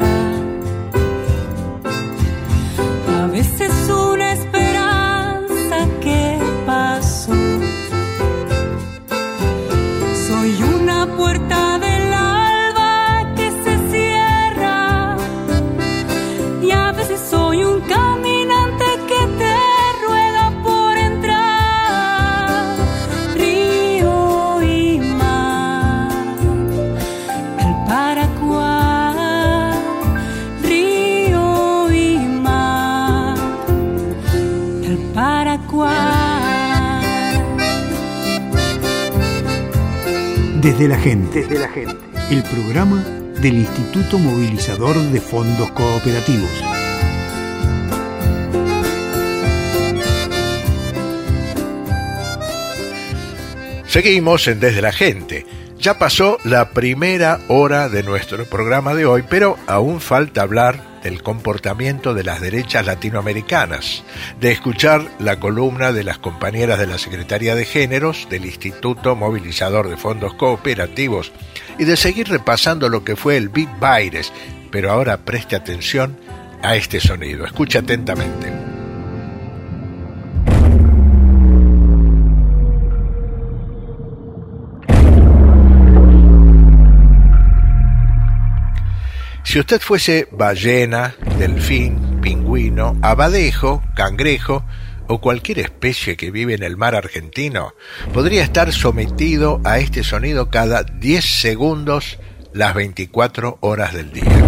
Speaker 16: a veces una esperanza que pasó. Soy una puerta del alba que se cierra, y a veces soy un caminante que te ruega por entrar. Río y mar, el Paraguay. Río y mar, el Paraguay.
Speaker 1: Desde la gente. Desde la gente. El programa del Instituto Movilizador de Fondos Cooperativos.
Speaker 2: Seguimos en Desde la Gente. Ya pasó la primera hora de nuestro programa de hoy, pero aún falta hablar del comportamiento de las derechas latinoamericanas, de escuchar la columna de las compañeras de la Secretaría de Géneros del Instituto Movilizador de Fondos Cooperativos y de seguir repasando lo que fue el Beat Baires. Pero ahora preste atención a este sonido. Escuche atentamente. Si usted fuese ballena, delfín, pingüino, abadejo, cangrejo o cualquier especie que vive en el mar argentino, podría estar sometido a este sonido cada diez segundos las veinticuatro horas del día.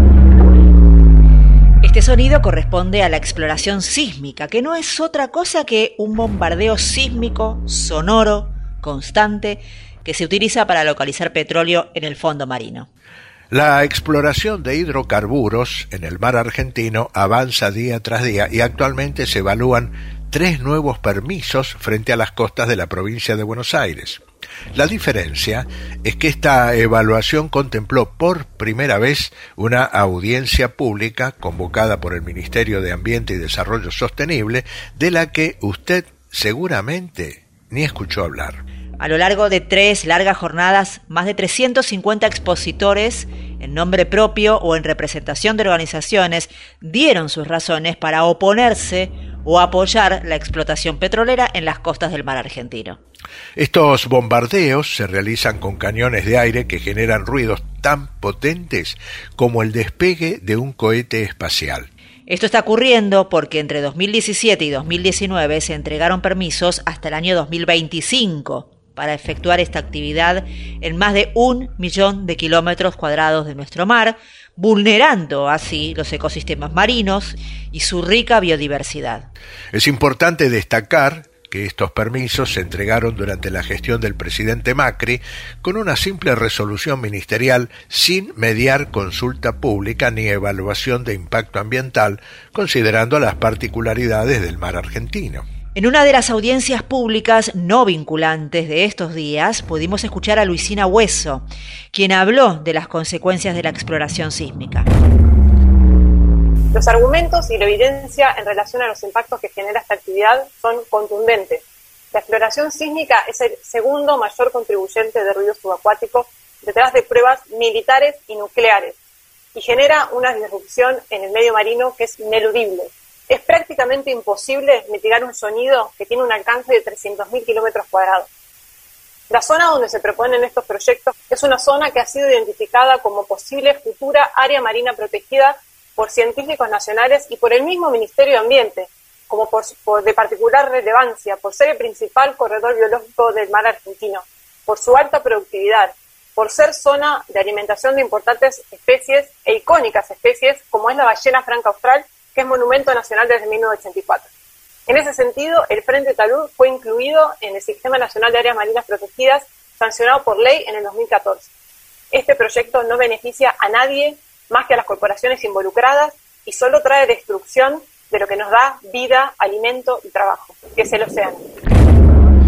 Speaker 3: Este sonido corresponde a la exploración sísmica, que no es otra cosa que un bombardeo sísmico, sonoro, constante, que se utiliza para localizar petróleo en el fondo marino.
Speaker 2: La exploración de hidrocarburos en el mar argentino avanza día tras día y actualmente se evalúan tres nuevos permisos frente a las costas de la provincia de Buenos Aires. La diferencia es que esta evaluación contempló por primera vez una audiencia pública convocada por el Ministerio de Ambiente y Desarrollo Sostenible, de la que usted seguramente ni escuchó hablar.
Speaker 3: A lo largo de tres largas jornadas, más de trescientos cincuenta expositores, en nombre propio o en representación de organizaciones, dieron sus razones para oponerse o apoyar la explotación petrolera en las costas del mar argentino.
Speaker 2: Estos bombardeos se realizan con cañones de aire que generan ruidos tan potentes como el despegue de un cohete espacial.
Speaker 3: Esto está ocurriendo porque entre dos mil diecisiete y dos mil diecinueve se entregaron permisos hasta el año dos mil veinticinco para efectuar esta actividad en más de un millón de kilómetros cuadrados de nuestro mar, vulnerando así los ecosistemas marinos y su rica biodiversidad.
Speaker 2: Es importante destacar que estos permisos se entregaron durante la gestión del presidente Macri con una simple resolución ministerial sin mediar consulta pública ni evaluación de impacto ambiental, considerando las particularidades del mar argentino.
Speaker 3: En una de las audiencias públicas no vinculantes de estos días pudimos escuchar a Luisina Hueso, quien habló de las consecuencias de la exploración sísmica.
Speaker 17: Los argumentos y la evidencia en relación a los impactos que genera esta actividad son contundentes. La exploración sísmica es el segundo mayor contribuyente de ruido subacuático detrás de pruebas militares y nucleares y genera una disrupción en el medio marino que es ineludible. Es prácticamente imposible mitigar un sonido que tiene un alcance de trescientos mil kilómetros cuadrados. La zona donde se proponen estos proyectos es una zona que ha sido identificada como posible futura área marina protegida por científicos nacionales y por el mismo Ministerio de Ambiente, como por, por de particular relevancia, por ser el principal corredor biológico del mar argentino, por su alta productividad, por ser zona de alimentación de importantes especies e icónicas especies como es la ballena franca austral, que es monumento nacional desde mil novecientos ochenta y cuatro. En ese sentido, el Frente Talud fue incluido en el Sistema Nacional de Áreas Marinas Protegidas, sancionado por ley en el dos mil catorce. Este proyecto no beneficia a nadie más que a las corporaciones involucradas y solo trae destrucción de lo que nos da vida, alimento y trabajo, que es el océano.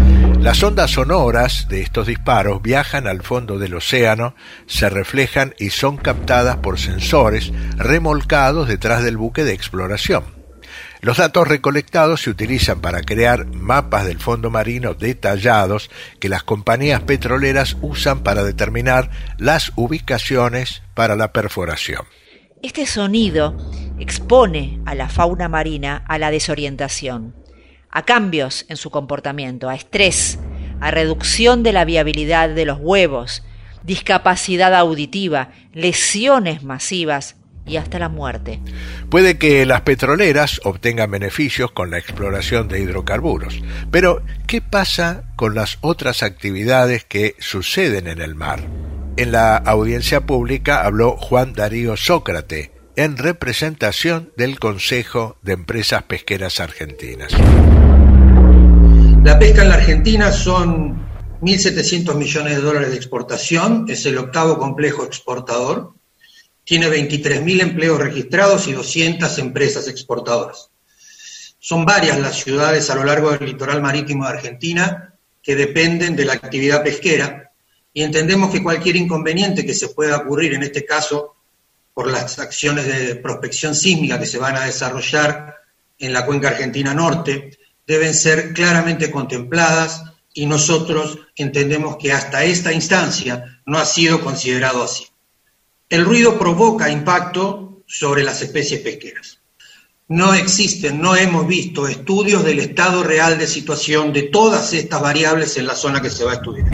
Speaker 2: Las ondas sonoras de estos disparos viajan al fondo del océano, se reflejan y son captadas por sensores remolcados detrás del buque de exploración. Los datos recolectados se utilizan para crear mapas del fondo marino detallados que las compañías petroleras usan para determinar las ubicaciones para la perforación.
Speaker 3: Este sonido expone a la fauna marina a la desorientación, a cambios en su comportamiento, a estrés, a reducción de la viabilidad de los huevos, discapacidad auditiva, lesiones masivas y hasta la muerte.
Speaker 2: Puede que las petroleras obtengan beneficios con la exploración de hidrocarburos, pero ¿qué pasa con las otras actividades que suceden en el mar? En la audiencia pública habló Juan Darío Sócrates, en representación del Consejo de Empresas Pesqueras Argentinas.
Speaker 18: La pesca en la Argentina son mil setecientos millones de dólares de exportación, es el octavo complejo exportador, tiene veintitrés mil empleos registrados y doscientas empresas exportadoras. Son varias las ciudades a lo largo del litoral marítimo de Argentina que dependen de la actividad pesquera y entendemos que cualquier inconveniente que se pueda ocurrir, en este caso por las acciones de prospección sísmica que se van a desarrollar en la cuenca argentina norte, deben ser claramente contempladas y nosotros entendemos que hasta esta instancia no ha sido considerado así. El ruido provoca impacto sobre las especies pesqueras. No existen, no hemos visto estudios del estado real de situación de todas estas variables en la zona que se va a estudiar.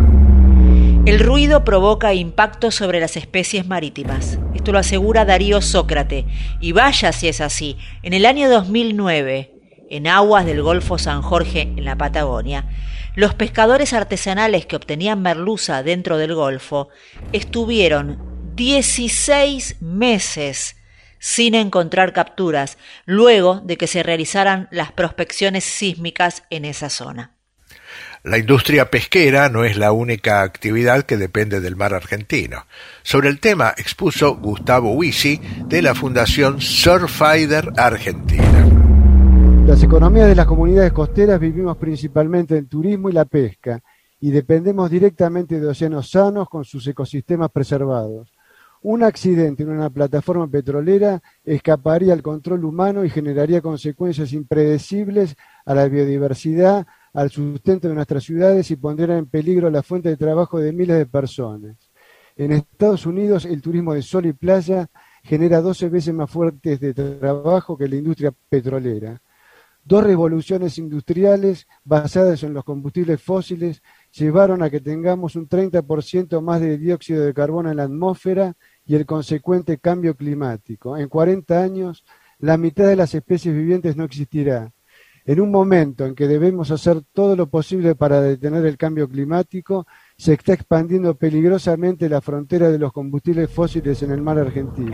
Speaker 3: El ruido provoca impacto sobre las especies marítimas. Esto lo asegura Darío Sócrates. Y vaya si es así. En el año dos mil nueve, en aguas del Golfo San Jorge, en la Patagonia, los pescadores artesanales que obtenían merluza dentro del Golfo estuvieron dieciséis meses sin encontrar capturas, luego de que se realizaran las prospecciones sísmicas en esa zona.
Speaker 2: La industria pesquera no es la única actividad que depende del mar argentino. Sobre el tema expuso Gustavo Huisi de la Fundación Surfrider Argentina.
Speaker 19: Las economías de las comunidades costeras vivimos principalmente del turismo y la pesca y dependemos directamente de océanos sanos con sus ecosistemas preservados. Un accidente en una plataforma petrolera escaparía al control humano y generaría consecuencias impredecibles a la biodiversidad, al sustento de nuestras ciudades y pondrá en peligro la fuente de trabajo de miles de personas. En Estados Unidos, el turismo de sol y playa genera doce veces más fuentes de trabajo que la industria petrolera. Dos revoluciones industriales basadas en los combustibles fósiles llevaron a que tengamos un treinta por ciento más de dióxido de carbono en la atmósfera y el consecuente cambio climático. En cuarenta años, la mitad de las especies vivientes no existirá. En un momento en que debemos hacer todo lo posible para detener el cambio climático, se está expandiendo peligrosamente la frontera de los combustibles fósiles en el mar argentino.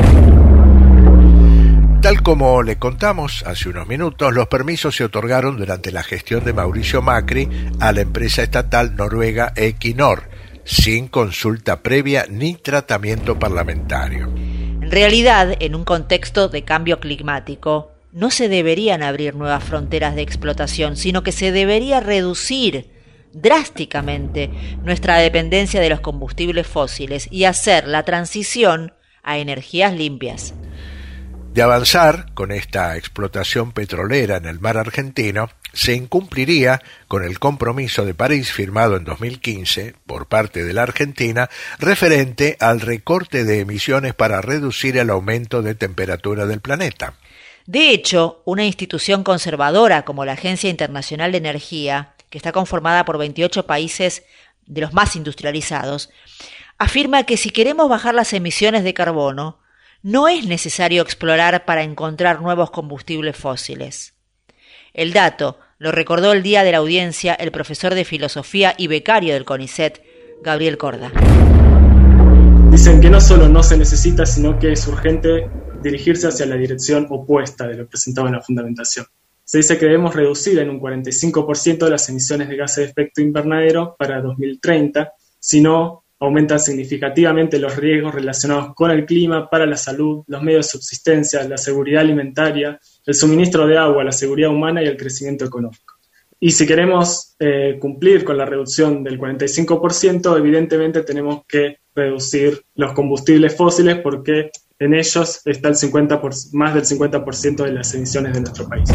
Speaker 2: Tal como le contamos hace unos minutos, los permisos se otorgaron durante la gestión de Mauricio Macri a la empresa estatal noruega Equinor, sin consulta previa ni tratamiento parlamentario.
Speaker 3: En realidad, en un contexto de cambio climático, no se deberían abrir nuevas fronteras de explotación, sino que se debería reducir drásticamente nuestra dependencia de los combustibles fósiles y hacer la transición a energías limpias.
Speaker 2: De avanzar con esta explotación petrolera en el mar argentino, se incumpliría con el compromiso de París firmado en dos mil quince por parte de la Argentina referente al recorte de emisiones para reducir el aumento de temperatura del planeta.
Speaker 3: De hecho, una institución conservadora como la Agencia Internacional de Energía, que está conformada por veintiocho países de los más industrializados, afirma que si queremos bajar las emisiones de carbono, no es necesario explorar para encontrar nuevos combustibles fósiles. El dato lo recordó el día de la audiencia el profesor de filosofía y becario del CONICET, Gabriel Corda.
Speaker 20: Dicen que no solo no se necesita, sino que es urgente dirigirse hacia la dirección opuesta de lo presentado en la fundamentación. Se dice que debemos reducir en un cuarenta y cinco por ciento las emisiones de gases de efecto invernadero para dos mil treinta, si no, aumentan significativamente los riesgos relacionados con el clima, para la salud, los medios de subsistencia, la seguridad alimentaria, el suministro de agua, la seguridad humana y el crecimiento económico. Y si queremos eh, cumplir con la reducción del cuarenta y cinco por ciento, evidentemente tenemos que reducir los combustibles fósiles porque en ellos está el cincuenta por ciento, más del cincuenta por ciento de las emisiones de nuestro país.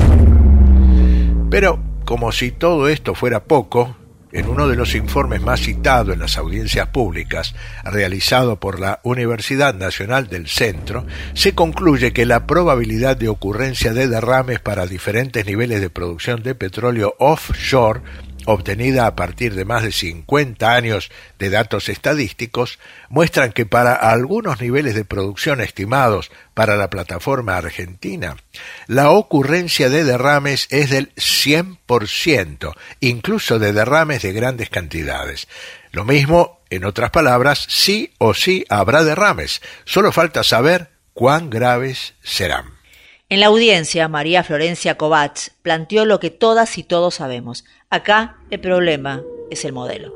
Speaker 2: Pero, como si todo esto fuera poco, en uno de los informes más citados en las audiencias públicas, realizado por la Universidad Nacional del Centro, se concluye que la probabilidad de ocurrencia de derrames para diferentes niveles de producción de petróleo offshore, obtenida a partir de más de cincuenta años de datos estadísticos, muestran que para algunos niveles de producción estimados para la plataforma argentina, la ocurrencia de derrames es del cien por ciento, incluso de derrames de grandes cantidades. Lo mismo, en otras palabras, sí o sí habrá derrames, solo falta saber cuán graves serán.
Speaker 3: En la audiencia, María Florencia Kovács planteó lo que todas y todos sabemos. Acá el problema es el modelo.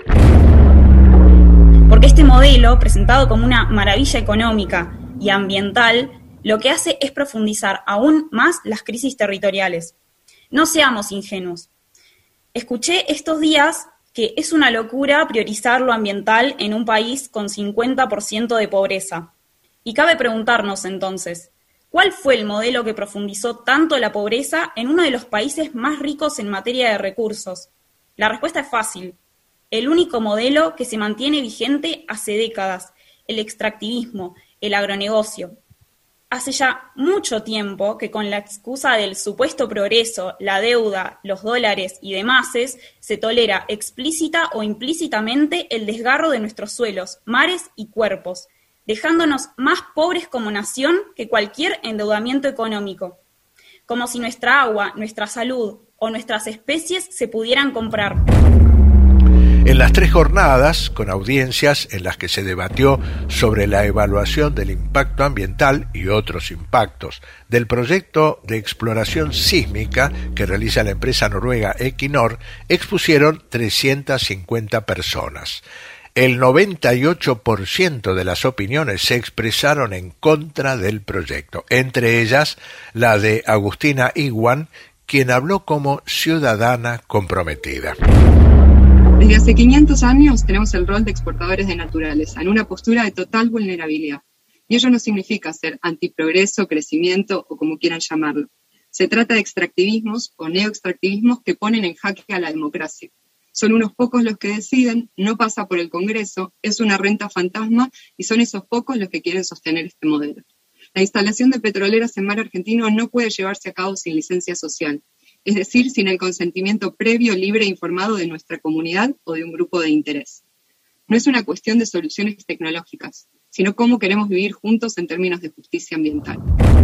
Speaker 21: Porque este modelo, presentado como una maravilla económica y ambiental, lo que hace es profundizar aún más las crisis territoriales. No seamos ingenuos. Escuché estos días que es una locura priorizar lo ambiental en un país con cincuenta por ciento de pobreza. Y cabe preguntarnos entonces, ¿cuál fue el modelo que profundizó tanto la pobreza en uno de los países más ricos en materia de recursos? La respuesta es fácil. El único modelo que se mantiene vigente hace décadas, el extractivismo, el agronegocio. Hace ya mucho tiempo que con la excusa del supuesto progreso, la deuda, los dólares y demás, se tolera explícita o implícitamente el desgarro de nuestros suelos, mares y cuerpos, dejándonos más pobres como nación que cualquier endeudamiento económico. Como si nuestra agua, nuestra salud o nuestras especies se pudieran comprar.
Speaker 2: En las tres jornadas, con audiencias en las que se debatió sobre la evaluación del impacto ambiental y otros impactos del proyecto de exploración sísmica que realiza la empresa noruega Equinor, expusieron trescientas cincuenta personas. El noventa y ocho por ciento de las opiniones se expresaron en contra del proyecto, entre ellas la de Agustina Iguan, quien habló como ciudadana comprometida.
Speaker 22: Desde hace quinientos años tenemos el rol de exportadores de naturaleza, en una postura de total vulnerabilidad. Y ello no significa ser antiprogreso, crecimiento o como quieran llamarlo. Se trata de extractivismos o neoextractivismos que ponen en jaque a la democracia. Son unos pocos los que deciden, no pasa por el Congreso, es una renta fantasma y son esos pocos los que quieren sostener este modelo. La instalación de petroleras en mar argentino no puede llevarse a cabo sin licencia social, es decir, sin el consentimiento previo, libre e informado de nuestra comunidad o de un grupo de interés. No es una cuestión de soluciones tecnológicas, sino cómo queremos vivir juntos en términos de justicia ambiental.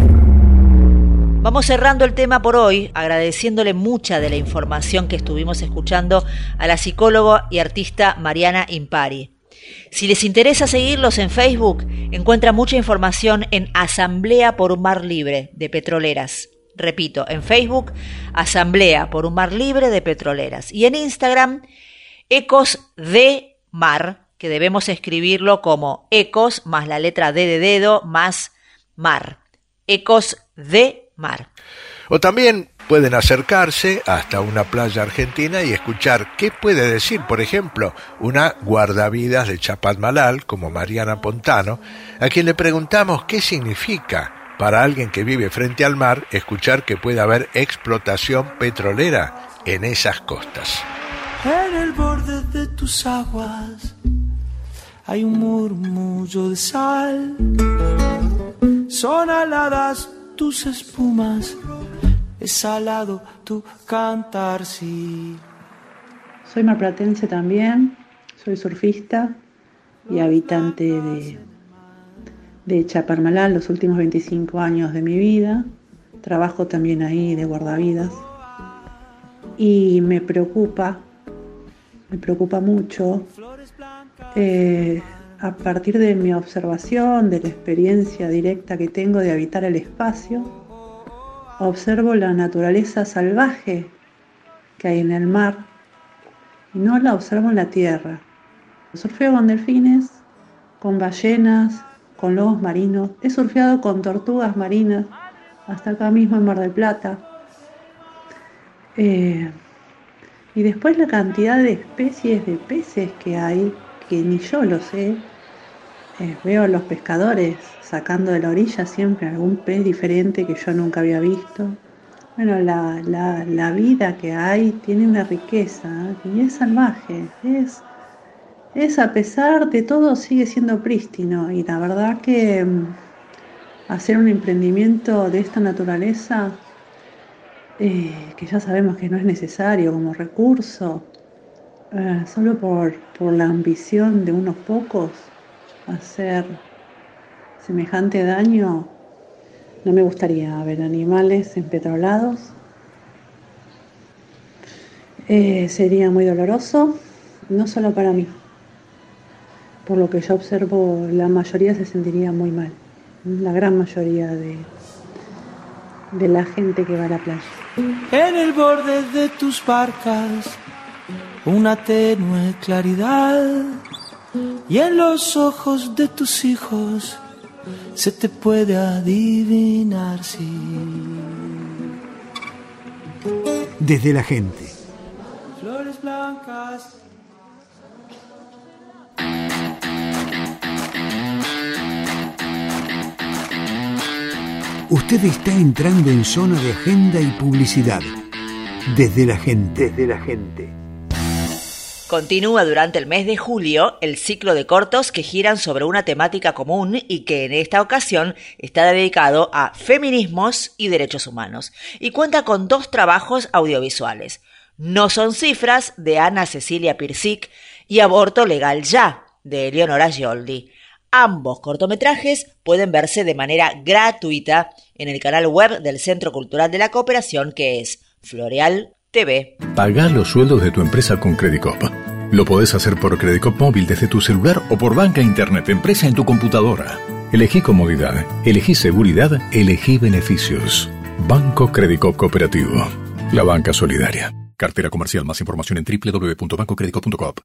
Speaker 3: Vamos cerrando el tema por hoy, agradeciéndole mucha de la información que estuvimos escuchando a la psicóloga y artista Mariana Impari. Si les interesa seguirlos en Facebook, encuentran mucha información en Asamblea por un Mar Libre de Petroleras. Repito, en Facebook, Asamblea por un Mar Libre de Petroleras. Y en Instagram, Ecos de Mar, que debemos escribirlo como Ecos más la letra D de dedo más Mar. Ecos de Mar.
Speaker 2: O también pueden acercarse hasta una playa argentina y escuchar qué puede decir, por ejemplo, una guardavidas de Chapadmalal como Mariana Pontano, a quien le preguntamos qué significa para alguien que vive frente al mar escuchar que puede haber explotación petrolera en esas costas.
Speaker 23: En el borde de tus aguas hay un murmullo de sal, son aladas tus espumas, es salado tu cantar, sí.
Speaker 24: Soy marplatense también, soy surfista y habitante de, de Chapadmalal los últimos veinticinco años de mi vida. Trabajo también ahí de guardavidas y me preocupa, me preocupa mucho eh, a partir de mi observación, de la experiencia directa que tengo de habitar el espacio, observo la naturaleza salvaje que hay en el mar y no la observo en la tierra. Surfeo con delfines, con ballenas, con lobos marinos, he surfeado con tortugas marinas, hasta acá mismo en Mar del Plata. Eh, Y después la cantidad de especies de peces que hay, que ni yo lo sé. Eh, veo a los pescadores sacando de la orilla siempre algún pez diferente que yo nunca había visto. Bueno, la, la, la vida que hay tiene una riqueza, ¿eh? Y es salvaje, es, es a pesar de todo sigue siendo prístino, y la verdad que um, hacer un emprendimiento de esta naturaleza, eh, que ya sabemos que no es necesario como recurso, eh, solo por, por la ambición de unos pocos, hacer semejante daño, no me gustaría ver animales empetrolados. Eh, sería muy doloroso, no solo para mí. Por lo que yo observo, la mayoría se sentiría muy mal. La gran mayoría de, de la gente que va a la playa.
Speaker 23: En el borde de tus barcas, una tenue claridad. Y en los ojos de tus hijos se te puede adivinar si...
Speaker 1: Desde la gente.
Speaker 23: Flores blancas.
Speaker 1: Usted está entrando en zona de agenda y publicidad. Desde la gente. Desde la gente.
Speaker 3: Continúa durante el mes de julio el ciclo de cortos que giran sobre una temática común y que en esta ocasión está dedicado a feminismos y derechos humanos, y cuenta con dos trabajos audiovisuales: No son cifras, de Ana Cecilia Pirsic, y Aborto legal ya, de Eleonora Gioldi. Ambos cortometrajes pueden verse de manera gratuita en el canal web del Centro Cultural de la Cooperación, que es Floreal T V.
Speaker 8: Pagá los sueldos de tu empresa con Credicop. Lo podés hacer por Credicop móvil desde tu celular o por banca internet empresa en tu computadora. Elegí comodidad, elegí seguridad, elegí beneficios. Banco Credicop Cooperativo. La banca solidaria. Cartera comercial. Más información en doble u doble u doble u punto banco credicop punto com.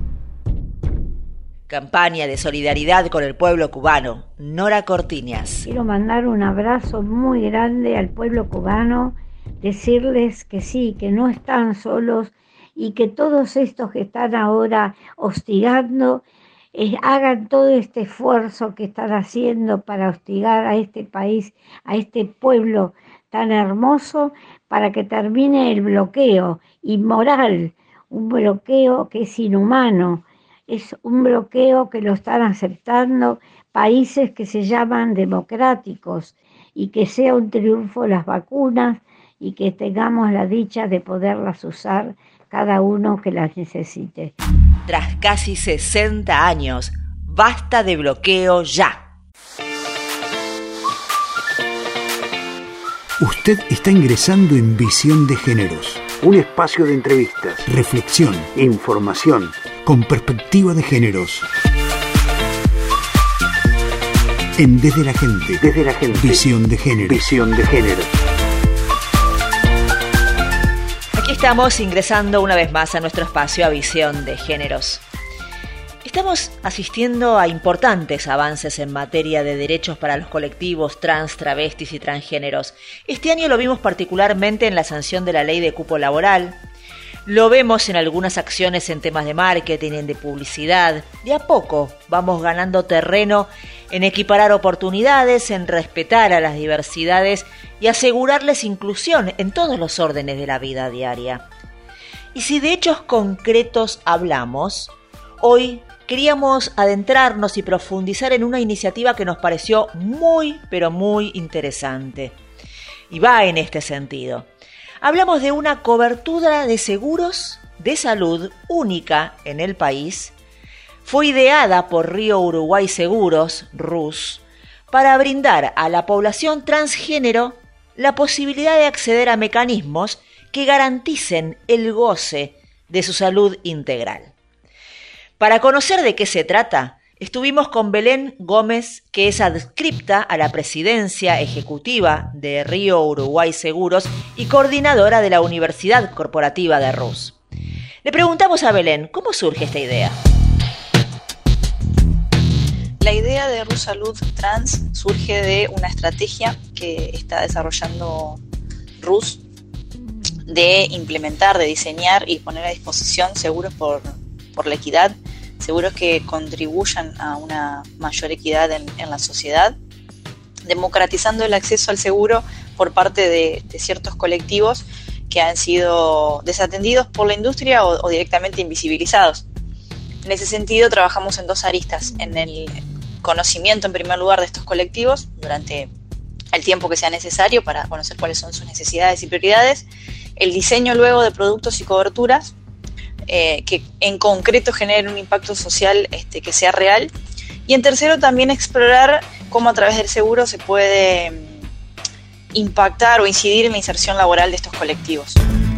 Speaker 3: Campaña de solidaridad con el pueblo cubano. Nora Cortiñas.
Speaker 4: Quiero mandar un abrazo muy grande al pueblo cubano, decirles que sí, que no están solos y que todos estos que están ahora hostigando eh, hagan todo este esfuerzo que están haciendo para hostigar a este país, a este pueblo tan hermoso, para que termine el bloqueo inmoral, un bloqueo que es inhumano. Es un bloqueo que lo están aceptando países que se llaman democráticos, y que sea un triunfo las vacunas y que tengamos la dicha de poderlas usar cada uno que las necesite.
Speaker 3: Tras casi sesenta años, basta de bloqueo ya.
Speaker 1: Usted está ingresando en Visión de Géneros, un espacio de entrevistas, reflexión, información, con perspectiva de géneros. En Desde la Gente. Desde la Gente. Visión de Género. Visión de Género.
Speaker 3: Aquí estamos ingresando una vez más a nuestro espacio a Visión de Géneros. Estamos asistiendo a importantes avances en materia de derechos para los colectivos trans, travestis y transgéneros. Este año lo vimos particularmente en la sanción de la ley de cupo laboral. Lo vemos en algunas acciones en temas de marketing, en de publicidad. De a poco vamos ganando terreno en equiparar oportunidades, en respetar a las diversidades y asegurarles inclusión en todos los órdenes de la vida diaria. Y si de hechos concretos hablamos, hoy queríamos adentrarnos y profundizar en una iniciativa que nos pareció muy, pero muy interesante. Y va en este sentido. Hablamos de una cobertura de seguros de salud única en el país. Fue ideada por Río Uruguay Seguros, R U S, para brindar a la población transgénero la posibilidad de acceder a mecanismos que garanticen el goce de su salud integral. Para conocer de qué se trata, estuvimos con Belén Gómez, que es adscripta a la presidencia ejecutiva de Río Uruguay Seguros y coordinadora de la Universidad Corporativa de R U S. Le preguntamos a Belén, ¿cómo surge esta idea?
Speaker 5: La idea de R U S Salud Trans surge de una estrategia que está desarrollando R U S. de implementar, de diseñar y poner a disposición seguros por, por la equidad, seguros que contribuyan a una mayor equidad en, en la sociedad, democratizando el acceso al seguro por parte de, de ciertos colectivos que han sido desatendidos por la industria o, o directamente invisibilizados. En ese sentido, trabajamos en dos aristas: en el conocimiento, en primer lugar, de estos colectivos durante el tiempo que sea necesario para conocer cuáles son sus necesidades y prioridades, el diseño luego de productos y coberturas eh, que en concreto generen un impacto social este, que sea real, y en tercero también explorar cómo a través del seguro se puede impactar o incidir en la inserción laboral de estos colectivos.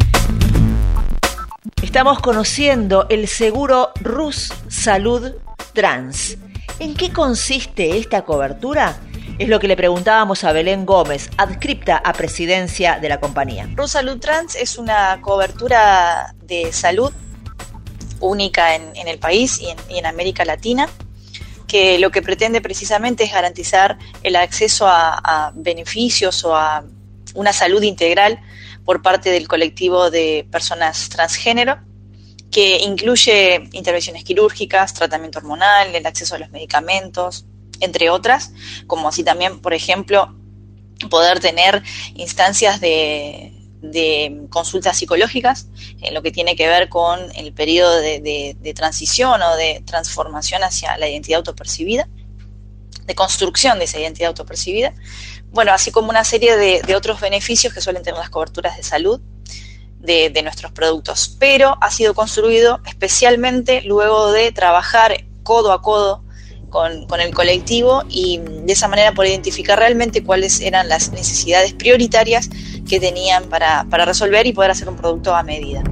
Speaker 3: Estamos conociendo el seguro Rus Salud Trans. ¿En qué consiste esta cobertura? Es lo que le preguntábamos a Belén Gómez, adscripta a presidencia de la compañía.
Speaker 5: Rus Salud Trans es una cobertura de salud única en, en el país y en, y en América Latina, que lo que pretende precisamente es garantizar el acceso a, a beneficios o a una salud integral por parte del colectivo de personas transgénero, que incluye intervenciones quirúrgicas, tratamiento hormonal, el acceso a los medicamentos, entre otras, como así también, por ejemplo, poder tener instancias de, de consultas psicológicas en lo que tiene que ver con el periodo de, de, de transición o de transformación hacia la identidad autopercibida, de construcción de esa identidad autopercibida. Bueno, así como una serie de, de otros beneficios que suelen tener las coberturas de salud de, de nuestros productos, pero ha sido construido especialmente luego de trabajar codo a codo con, con el colectivo y de esa manera poder identificar realmente cuáles eran las necesidades prioritarias que tenían para, para resolver y poder hacer un producto a medida.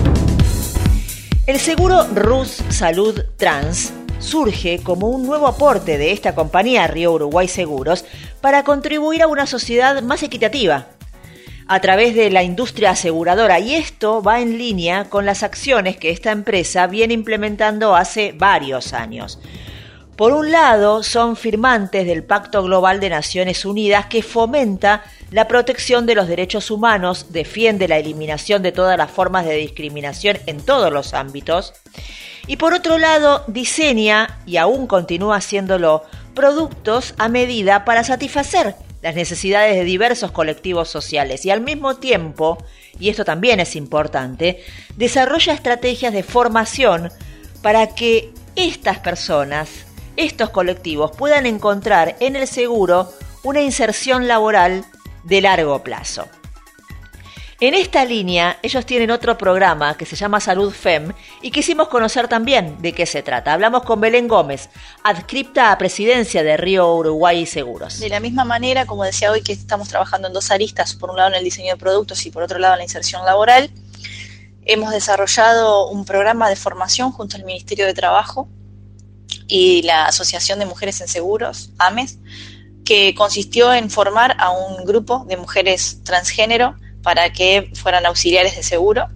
Speaker 3: El seguro Rus Salud Trans surge como un nuevo aporte de esta compañía Río Uruguay Seguros para contribuir a una sociedad más equitativa a través de la industria aseguradora, y esto va en línea con las acciones que esta empresa viene implementando hace varios años. Por un lado, son firmantes del Pacto Global de Naciones Unidas, que fomenta la protección de los derechos humanos, defiende la eliminación de todas las formas de discriminación en todos los ámbitos, y por otro lado, diseña, y aún continúa haciéndolo, productos a medida para satisfacer las necesidades de diversos colectivos sociales, y al mismo tiempo, y esto también es importante, desarrolla estrategias de formación para que estas personas, estos colectivos, puedan encontrar en el seguro una inserción laboral de largo plazo. En esta línea, ellos tienen otro programa que se llama Salud F E M y quisimos conocer también de qué se trata. Hablamos con Belén Gómez, adscripta a presidencia de Río Uruguay Seguros.
Speaker 5: De la misma manera, como decía hoy, que estamos trabajando en dos aristas, por un lado en el diseño de productos y por otro lado en la inserción laboral, hemos desarrollado un programa de formación junto al Ministerio de Trabajo y la Asociación de Mujeres en Seguros, AMES, que consistió en formar a un grupo de mujeres transgénero para que fueran auxiliares de seguro,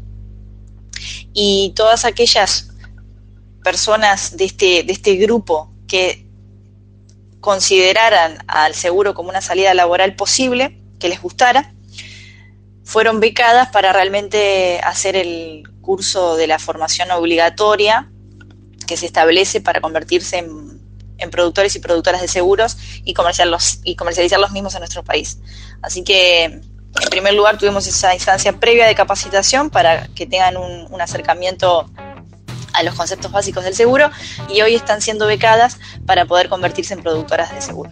Speaker 5: y todas aquellas personas de este, de este grupo que consideraran al seguro como una salida laboral posible, que les gustara, fueron becadas para realmente hacer el curso de la formación obligatoria que se establece para convertirse en, en productores y productoras de seguros y comercializarlos, y comercializar los mismos en nuestro país. Así que, en primer lugar, tuvimos esa instancia previa de capacitación para que tengan un, un acercamiento a los conceptos básicos del seguro, y hoy están siendo becadas para poder convertirse en productoras de seguros.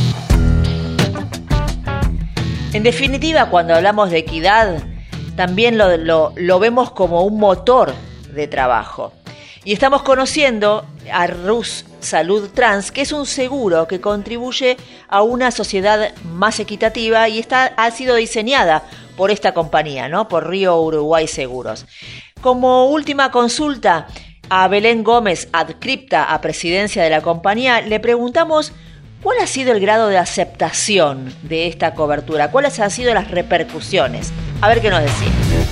Speaker 3: En definitiva, cuando hablamos de equidad, también lo, lo, lo vemos como un motor de trabajo. Y estamos conociendo a Rus Salud Trans, que es un seguro que contribuye a una sociedad más equitativa y está, ha sido diseñada por esta compañía, ¿no? Por Río Uruguay Seguros. Como última consulta a Belén Gómez, adscripta a presidencia de la compañía, le preguntamos cuál ha sido el grado de aceptación de esta cobertura, cuáles han sido las repercusiones. A ver qué nos decía.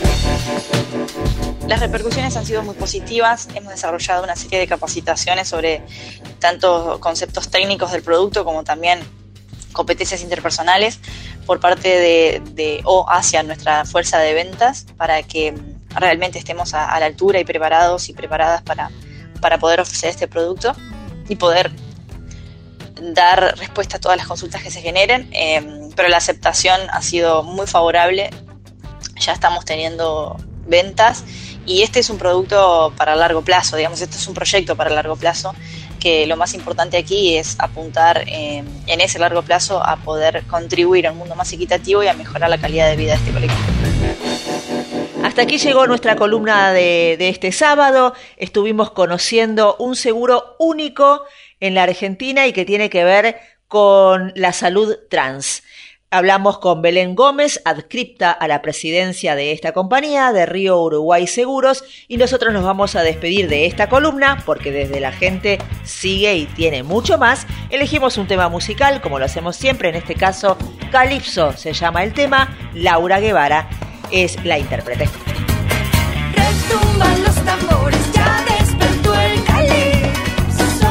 Speaker 5: Las repercusiones han sido muy positivas. Hemos desarrollado una serie de capacitaciones sobre tanto conceptos técnicos del producto como también competencias interpersonales por parte de, de o hacia nuestra fuerza de ventas para que realmente estemos a, a la altura y preparados y preparadas para, para poder ofrecer este producto y poder dar respuesta a todas las consultas que se generen, eh, pero la aceptación ha sido muy favorable, ya estamos teniendo ventas y este es un producto para largo plazo, digamos, este es un proyecto para largo plazo, que lo más importante aquí es apuntar eh, en ese largo plazo a poder contribuir a un mundo más equitativo y a mejorar la calidad de vida de este colectivo.
Speaker 3: Hasta aquí llegó nuestra columna de, de este sábado. Estuvimos conociendo un seguro único en la Argentina y que tiene que ver con la salud trans. Hablamos con Belén Gómez, adscripta a la presidencia de esta compañía, de Río Uruguay Seguros, y nosotros nos vamos a despedir de esta columna porque Desde la Gente sigue y tiene mucho más. Elegimos un tema musical, como lo hacemos siempre, en este caso Calipso se llama el tema, Laura Guevara es la intérprete.
Speaker 6: Retumban los tambores, ya despertó el calipso.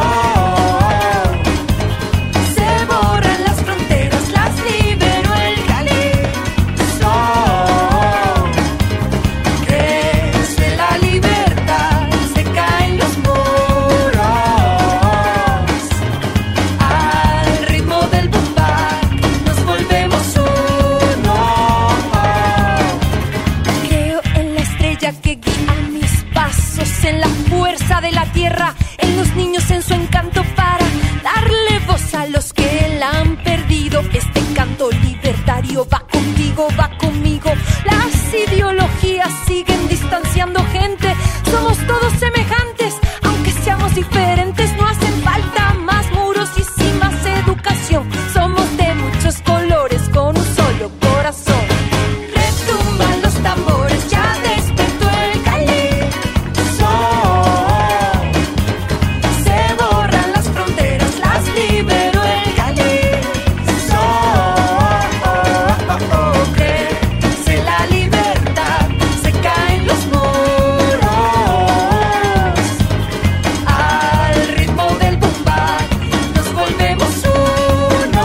Speaker 6: Se borran las fronteras, las liberó el calipso. Crece la libertad, se caen los muros. Al ritmo del boom bap, nos volvemos uno. Creo en la estrella que guía mis pasos, en la fuerza de la tierra, en los niños, en su encanto para darle voz a los que la han perdido. Este canto libertario va contigo, va conmigo. Las ideologías siguen distanciando gente. Somos todos semejantes, aunque seamos diferentes. No hacen falta más muros y sin más educación. Somos de muchos colores con un solo corazón. Retumban los tambores, ya despertó el calipso. Se borran las fronteras, las liberó el calipso. Crece la libertad, se caen los muros. Al ritmo del boom bap, nos volvemos uno.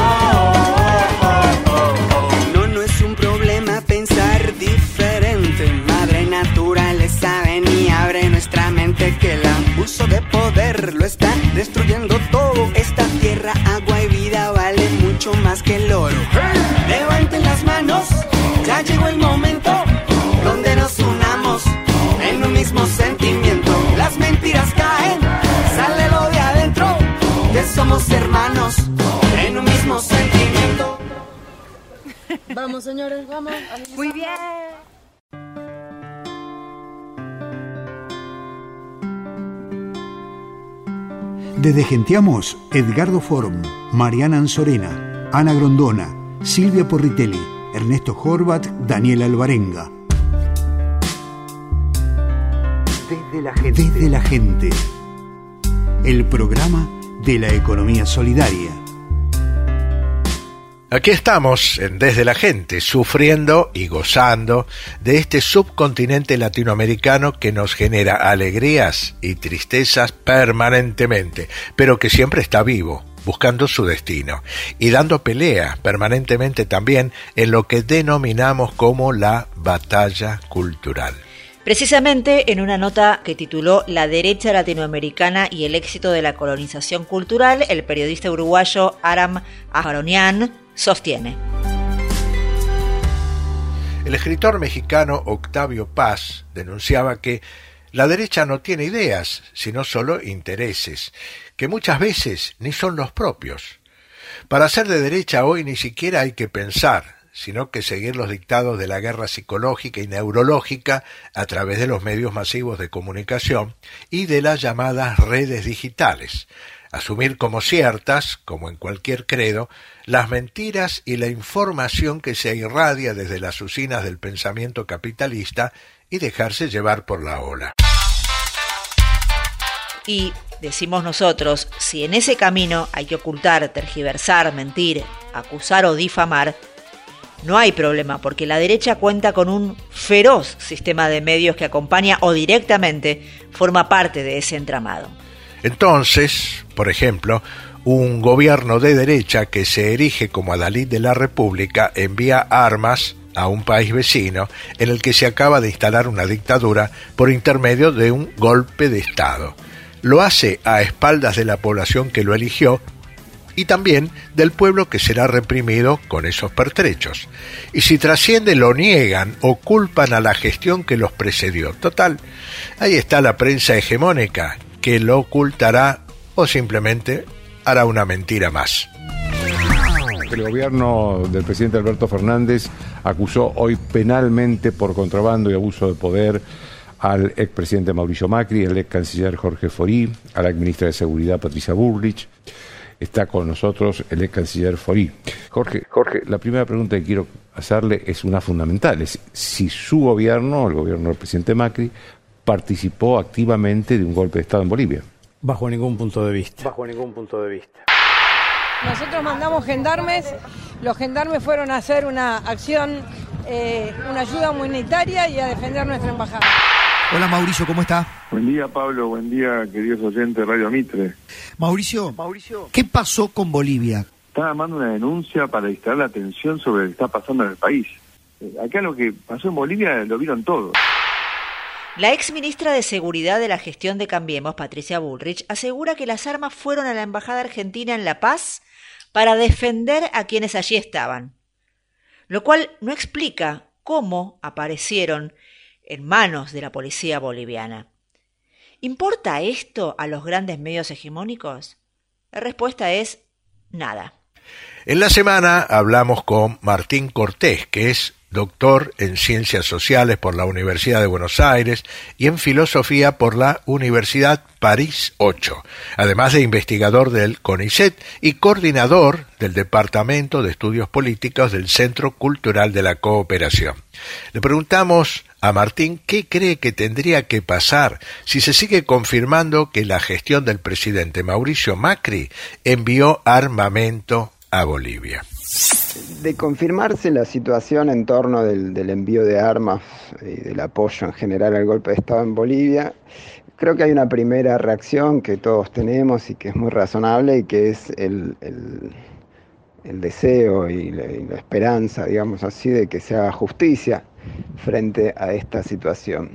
Speaker 7: No, no es un problema pensar diferente. Madre naturaleza ven y abre nuestra mente, que el abuso de poder lo está destruyendo todo. Esta tierra, agua y vida vale mucho más que el oro. Levanten las manos, ya llegó el momento donde nos unamos en un mismo sentimiento. Las mentiras caen, sale lo de adentro, que somos hermanos en un mismo sentimiento.
Speaker 6: Vamos, señores, vamos. Muy bien.
Speaker 1: Desde Genteamos, Edgardo Forum, Mariana Anzorena, Ana Grondona, Silvia Porritelli, Ernesto Horvat, Daniel Alvarenga. Desde la gente. Desde la gente. El programa de la economía solidaria.
Speaker 2: Aquí estamos, en Desde la Gente, sufriendo y gozando de este subcontinente latinoamericano que nos genera alegrías y tristezas permanentemente, pero que siempre está vivo, buscando su destino y dando pelea permanentemente también en lo que denominamos como la batalla cultural.
Speaker 3: Precisamente en una nota que tituló La derecha latinoamericana y el éxito de la colonización cultural, el periodista uruguayo Aram Aharonian sostiene:
Speaker 2: el escritor mexicano Octavio Paz denunciaba que la derecha no tiene ideas, sino solo intereses, que muchas veces ni son los propios. Para ser de derecha hoy ni siquiera hay que pensar, sino que seguir los dictados de la guerra psicológica y neurológica a través de los medios masivos de comunicación y de las llamadas redes digitales. Asumir como ciertas, como en cualquier credo, las mentiras y la información que se irradia desde las usinas del pensamiento capitalista y dejarse llevar por la ola.
Speaker 3: Y decimos nosotros, si en ese camino hay que ocultar, tergiversar, mentir, acusar o difamar, no hay problema, porque la derecha cuenta con un feroz sistema de medios que acompaña o directamente forma parte de ese entramado.
Speaker 2: Entonces, por ejemplo, Un gobierno de derecha que se erige como adalid de la República envía armas a un país vecino en el que se acaba de instalar una dictadura por intermedio de un golpe de Estado. Lo hace a espaldas de la población que lo eligió y también del pueblo que será reprimido con esos pertrechos. Y si trasciende lo niegan o culpan a la gestión que los precedió. Total, ahí está la prensa hegemónica que lo ocultará o simplemente hará una mentira más.
Speaker 10: El gobierno del presidente Alberto Fernández acusó hoy penalmente por contrabando y abuso de poder al expresidente Mauricio Macri, al ex canciller Jorge Forí, a la ministra de Seguridad Patricia Bullrich. Está con nosotros el ex canciller Forí. Jorge, Jorge, la primera pregunta que quiero hacerle es una fundamental. Es si su gobierno, el gobierno del presidente Macri, participó activamente de un golpe de Estado en Bolivia.
Speaker 12: Bajo ningún punto de vista.
Speaker 10: Bajo ningún punto de vista.
Speaker 13: Nosotros mandamos gendarmes, los gendarmes fueron a hacer una acción, eh, una ayuda humanitaria y a defender nuestra embajada.
Speaker 14: Hola Mauricio, ¿cómo está?
Speaker 25: Buen día Pablo, buen día queridos oyentes de Radio Mitre.
Speaker 14: Mauricio, Mauricio, ¿qué pasó con Bolivia?
Speaker 25: Están armando una denuncia para distraer la atención sobre lo que está pasando en el país. Acá lo que pasó en Bolivia lo vieron todos.
Speaker 3: La ex ministra de Seguridad de la gestión de Cambiemos, Patricia Bullrich, asegura que las armas fueron a la Embajada Argentina en La Paz para defender a quienes allí estaban, lo cual no explica cómo aparecieron en manos de la policía boliviana. ¿Importa esto a los grandes medios hegemónicos? La respuesta es nada.
Speaker 2: En la semana hablamos con Martín Cortés, que es doctor en Ciencias Sociales por la Universidad de Buenos Aires y en Filosofía por la Universidad París ocho, además de investigador del CONICET y coordinador del Departamento de Estudios Políticos del Centro Cultural de la Cooperación. Le preguntamos a Martín qué cree que tendría que pasar si se sigue confirmando que la gestión del presidente Mauricio Macri envió armamento a Bolivia.
Speaker 26: De confirmarse la situación en torno del, del envío de armas y del apoyo en general al golpe de Estado en Bolivia, creo que hay una primera reacción que todos tenemos y que es muy razonable y que es el, el, el deseo y la, y la esperanza, digamos así, de que se haga justicia frente a esta situación.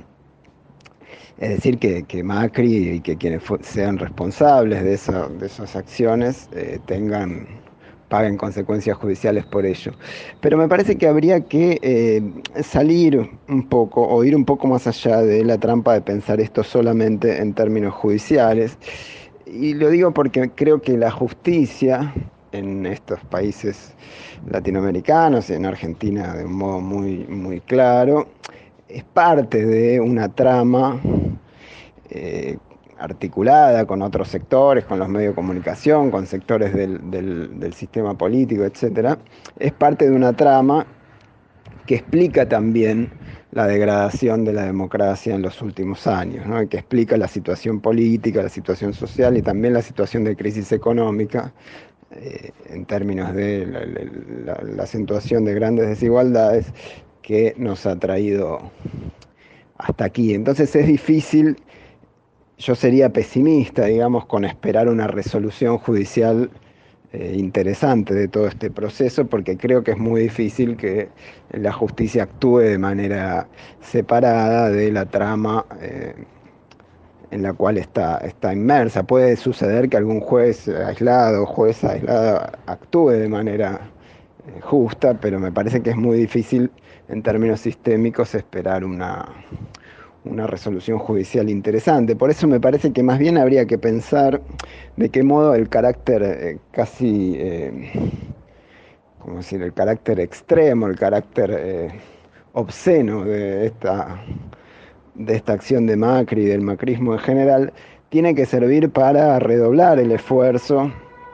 Speaker 26: Es decir, que, que Macri y que quienes sean responsables de, esa, de esas acciones eh, tengan... paguen consecuencias judiciales por ello. Pero me parece que habría que eh, salir un poco o ir un poco más allá de la trampa de pensar esto solamente en términos judiciales. Y lo digo porque creo que la justicia en estos países latinoamericanos, en Argentina de un modo muy, muy claro, es parte de una trama eh, articulada con otros sectores, con los medios de comunicación, con sectores del, del, del sistema político, etcétera, es parte de una trama que explica también la degradación de la democracia en los últimos años, ¿no? Y que explica la situación política, la situación social y también la situación de crisis económica eh, en términos de la, la, la acentuación de grandes desigualdades que nos ha traído hasta aquí. Entonces es difícil. Yo sería pesimista, digamos, con esperar una resolución judicial eh, interesante de todo este proceso, porque creo que es muy difícil que la justicia actúe de manera separada de la trama eh, en la cual está, está inmersa. Puede suceder que algún juez aislado, jueza aislada, actúe de manera eh, justa, pero me parece que es muy difícil en términos sistémicos esperar una... una resolución judicial interesante. Por eso me parece que más bien habría que pensar de qué modo el carácter eh, casi, eh, ¿cómo decir?, el carácter extremo, el carácter eh, obsceno de esta, de esta acción de Macri y del macrismo en general, tiene que servir para redoblar el esfuerzo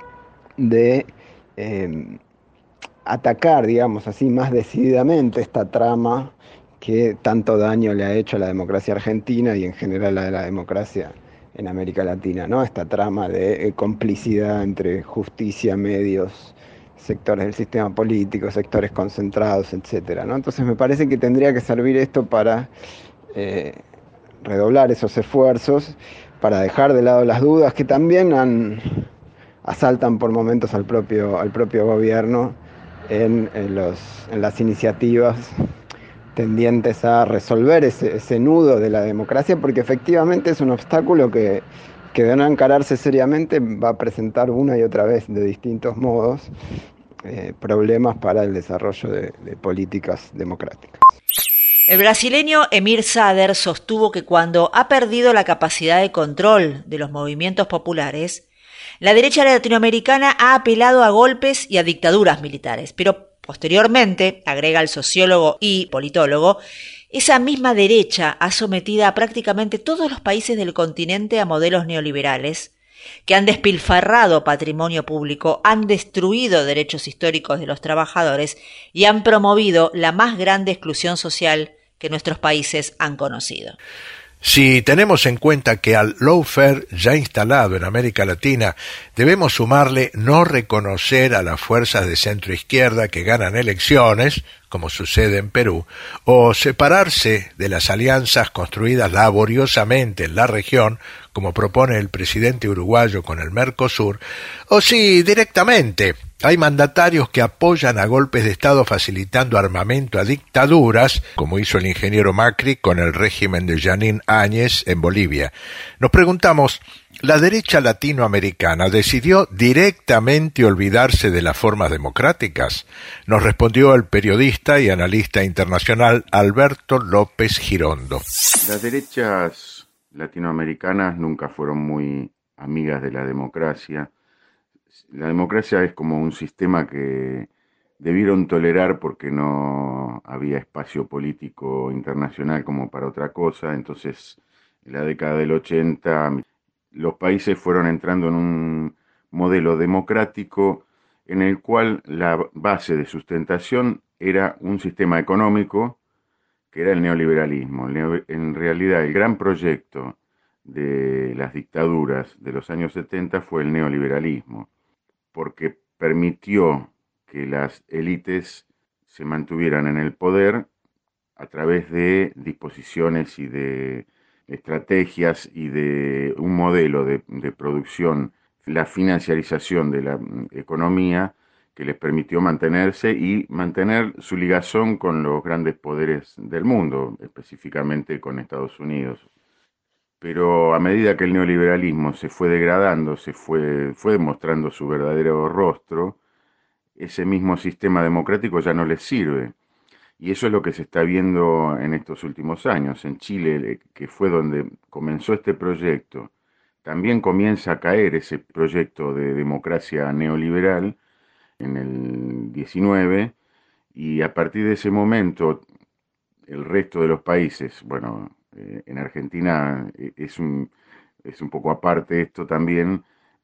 Speaker 26: de eh, atacar, digamos así, más decididamente esta trama que tanto daño le ha hecho a la democracia argentina y en general a la democracia en América Latina, ¿no? Esta trama de complicidad entre justicia, medios, sectores del sistema político, sectores concentrados, etcétera, ¿no? Entonces me parece que tendría que servir esto para eh, redoblar esos esfuerzos, para dejar de lado las dudas que también han, asaltan por momentos al propio, al propio gobierno en, en, los, en las iniciativas tendientes a resolver ese, ese nudo de la democracia, porque efectivamente es un obstáculo que, que de no encararse seriamente va a presentar una y otra vez de distintos modos eh, problemas para el desarrollo de, de políticas democráticas.
Speaker 3: El brasileño Emir Sader sostuvo que cuando ha perdido la capacidad de control de los movimientos populares, la derecha latinoamericana ha apelado a golpes y a dictaduras militares, pero posteriormente, agrega el sociólogo y politólogo, esa misma derecha ha sometido a prácticamente todos los países del continente a modelos neoliberales que han despilfarrado patrimonio público, han destruido derechos históricos de los trabajadores y han promovido la más grande exclusión social que nuestros países han conocido.
Speaker 2: Si tenemos en cuenta que al lawfare ya instalado en América Latina debemos sumarle no reconocer a las fuerzas de centro-izquierda que ganan elecciones, como sucede en Perú, o separarse de las alianzas construidas laboriosamente en la región, como propone el presidente uruguayo con el Mercosur, o si directamente hay mandatarios que apoyan a golpes de Estado facilitando armamento a dictaduras, como hizo el ingeniero Macri con el régimen de Jeanine Áñez en Bolivia. Nos preguntamos, ¿la derecha latinoamericana decidió directamente olvidarse de las formas democráticas? Nos respondió el periodista y analista internacional Alberto López Girondo.
Speaker 9: Las derechas latinoamericanas nunca fueron muy amigas de la democracia. La democracia es como un sistema que debieron tolerar porque no había espacio político internacional como para otra cosa. Entonces, en la década del ochenta, los países fueron entrando en un modelo democrático en el cual la base de sustentación era un sistema económico que era el neoliberalismo. En realidad, el gran proyecto de las dictaduras de los años setenta fue el neoliberalismo, porque permitió que las élites se mantuvieran en el poder a través de disposiciones y de estrategias y de un modelo de, de producción, la financiarización de la economía que les permitió mantenerse y mantener su ligazón con los grandes poderes del mundo, específicamente con Estados Unidos. Pero a medida que el neoliberalismo se fue degradando, se fue, fue demostrando su verdadero rostro, ese mismo sistema democrático ya no les sirve. Y eso es lo que se está viendo en estos últimos años. En Chile, que fue donde comenzó este proyecto, también comienza a caer ese proyecto de democracia neoliberal en el diecinueve, y a partir de ese momento el resto de los países, bueno, eh, en Argentina es un, es un poco aparte esto también,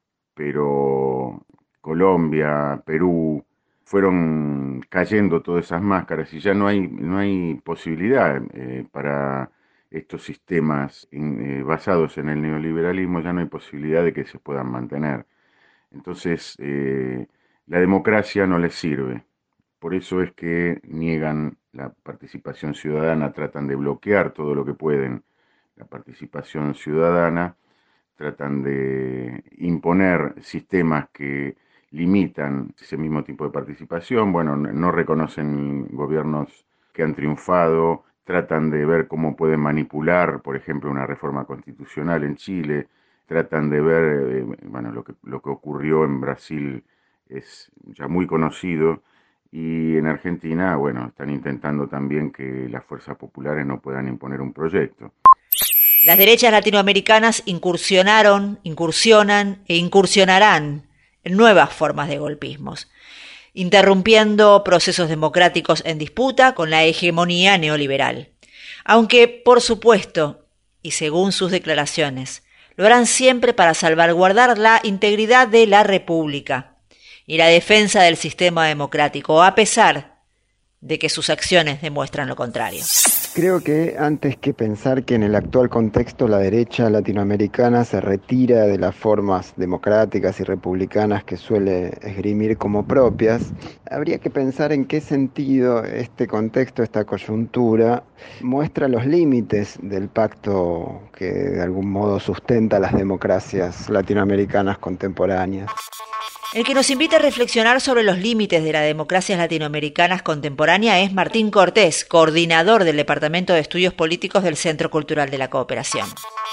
Speaker 9: pero Colombia, Perú, fueron cayendo todas esas máscaras y ya no hay, no hay posibilidad eh, para estos sistemas in, eh, basados en el neoliberalismo, ya no hay posibilidad de que se puedan mantener. Entonces, eh, la democracia no les sirve. Por eso es que niegan la participación ciudadana, tratan de bloquear todo lo que pueden la participación ciudadana, tratan de imponer sistemas que limitan ese mismo tipo de participación, bueno, no reconocen gobiernos que han triunfado, tratan de ver cómo pueden manipular, por ejemplo, una reforma constitucional en Chile, tratan de ver, eh, bueno, lo que, lo que ocurrió en Brasil es ya muy conocido, y en Argentina, bueno, están intentando también que las fuerzas populares no puedan imponer un proyecto.
Speaker 3: Las derechas latinoamericanas incursionaron, incursionan e incursionarán en nuevas formas de golpismos, interrumpiendo procesos democráticos en disputa con la hegemonía neoliberal. Aunque, por supuesto, y según sus declaraciones, lo harán siempre para salvaguardar la integridad de la República y la defensa del sistema democrático, a pesar de que sus acciones demuestran lo contrario.
Speaker 26: Creo que antes que pensar que en el actual contexto la derecha latinoamericana se retira de las formas democráticas y republicanas que suele esgrimir como propias, habría que pensar en qué sentido este contexto, esta coyuntura, muestra los límites del pacto que de algún modo sustenta las democracias latinoamericanas contemporáneas.
Speaker 3: El que nos invita a reflexionar sobre los límites de las democracias latinoamericanas contemporáneas es Martín Cortés, coordinador del Departamento de Estudios Políticos del Centro Cultural de la Cooperación.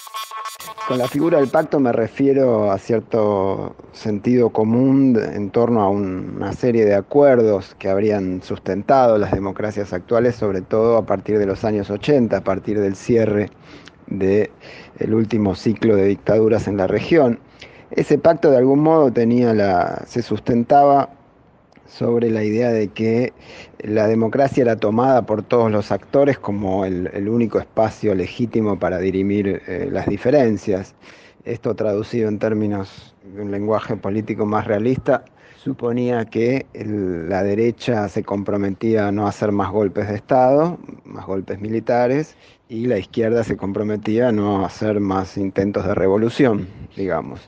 Speaker 26: Con la figura del pacto me refiero a cierto sentido común en torno a un, una serie de acuerdos que habrían sustentado las democracias actuales, sobre todo a partir de los años ochenta, a partir del cierre del último ciclo de dictaduras en la región. Ese pacto de algún modo tenía la, se sustentaba sobre la idea de que la democracia era tomada por todos los actores como el, el único espacio legítimo para dirimir eh, las diferencias. Esto, traducido en términos de un lenguaje político más realista, suponía que el, la derecha se comprometía a no hacer más golpes de Estado, más golpes militares, y la izquierda se comprometía a no hacer más intentos de revolución, digamos.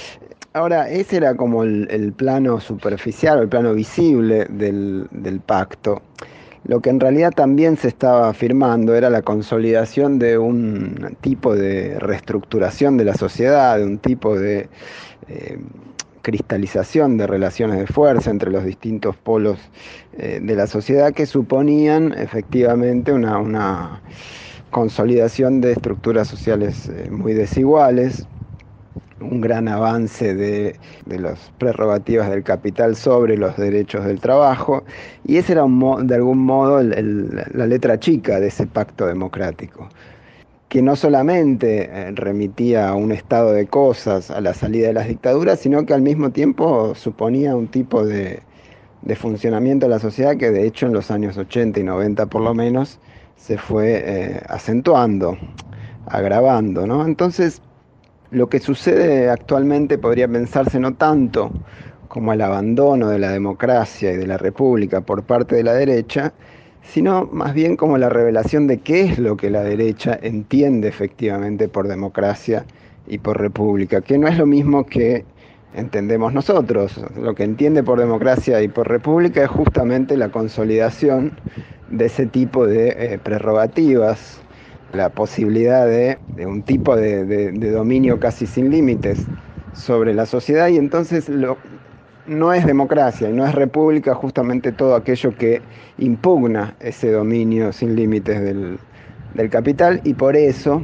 Speaker 26: Ahora, ese era como el, el plano superficial, o el plano visible del, del pacto. Lo que en realidad también se estaba afirmando era la consolidación de un tipo de reestructuración de la sociedad, de un tipo de eh, cristalización de relaciones de fuerza entre los distintos polos eh, de la sociedad, que suponían efectivamente una, una consolidación de estructuras sociales eh, muy desiguales, un gran avance de, de las prerrogativas del capital sobre los derechos del trabajo, y ese era un, de algún modo el, el, la letra chica de ese pacto democrático, que no solamente eh, remitía a un estado de cosas a la salida de las dictaduras, sino que al mismo tiempo suponía un tipo de, de funcionamiento de la sociedad que de hecho en los años ochenta y noventa por lo menos se fue eh, acentuando, agravando, ¿no? Entonces, lo que sucede actualmente podría pensarse no tanto como el abandono de la democracia y de la república por parte de la derecha, sino más bien como la revelación de qué es lo que la derecha entiende efectivamente por democracia y por república, que no es lo mismo que entendemos nosotros. Lo que entiende por democracia y por república es justamente la consolidación de ese tipo de eh, prerrogativas, la posibilidad de, de un tipo de, de, de dominio casi sin límites sobre la sociedad, y entonces lo, no es democracia y no es república justamente todo aquello que impugna ese dominio sin límites del, del capital, y por eso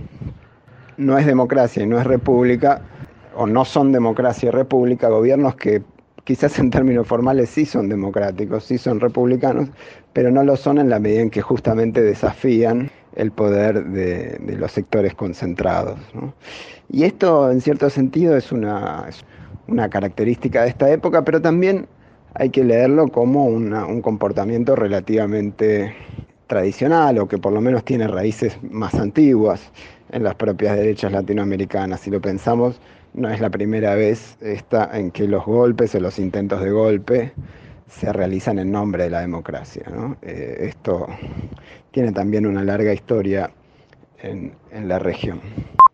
Speaker 26: no es democracia y no es república, o no son democracia y república, gobiernos que quizás en términos formales sí son democráticos, sí son republicanos, pero no lo son en la medida en que justamente desafían el poder de, de los sectores concentrados, ¿no? Y esto, en cierto sentido, es una, es una característica de esta época, pero también hay que leerlo como una, un comportamiento relativamente tradicional, o que por lo menos tiene raíces más antiguas en las propias derechas latinoamericanas. Si lo pensamos, no es la primera vez esta en que los golpes o los intentos de golpe se realizan en nombre de la democracia, ¿no? Eh, esto tiene también una larga historia en, en la región.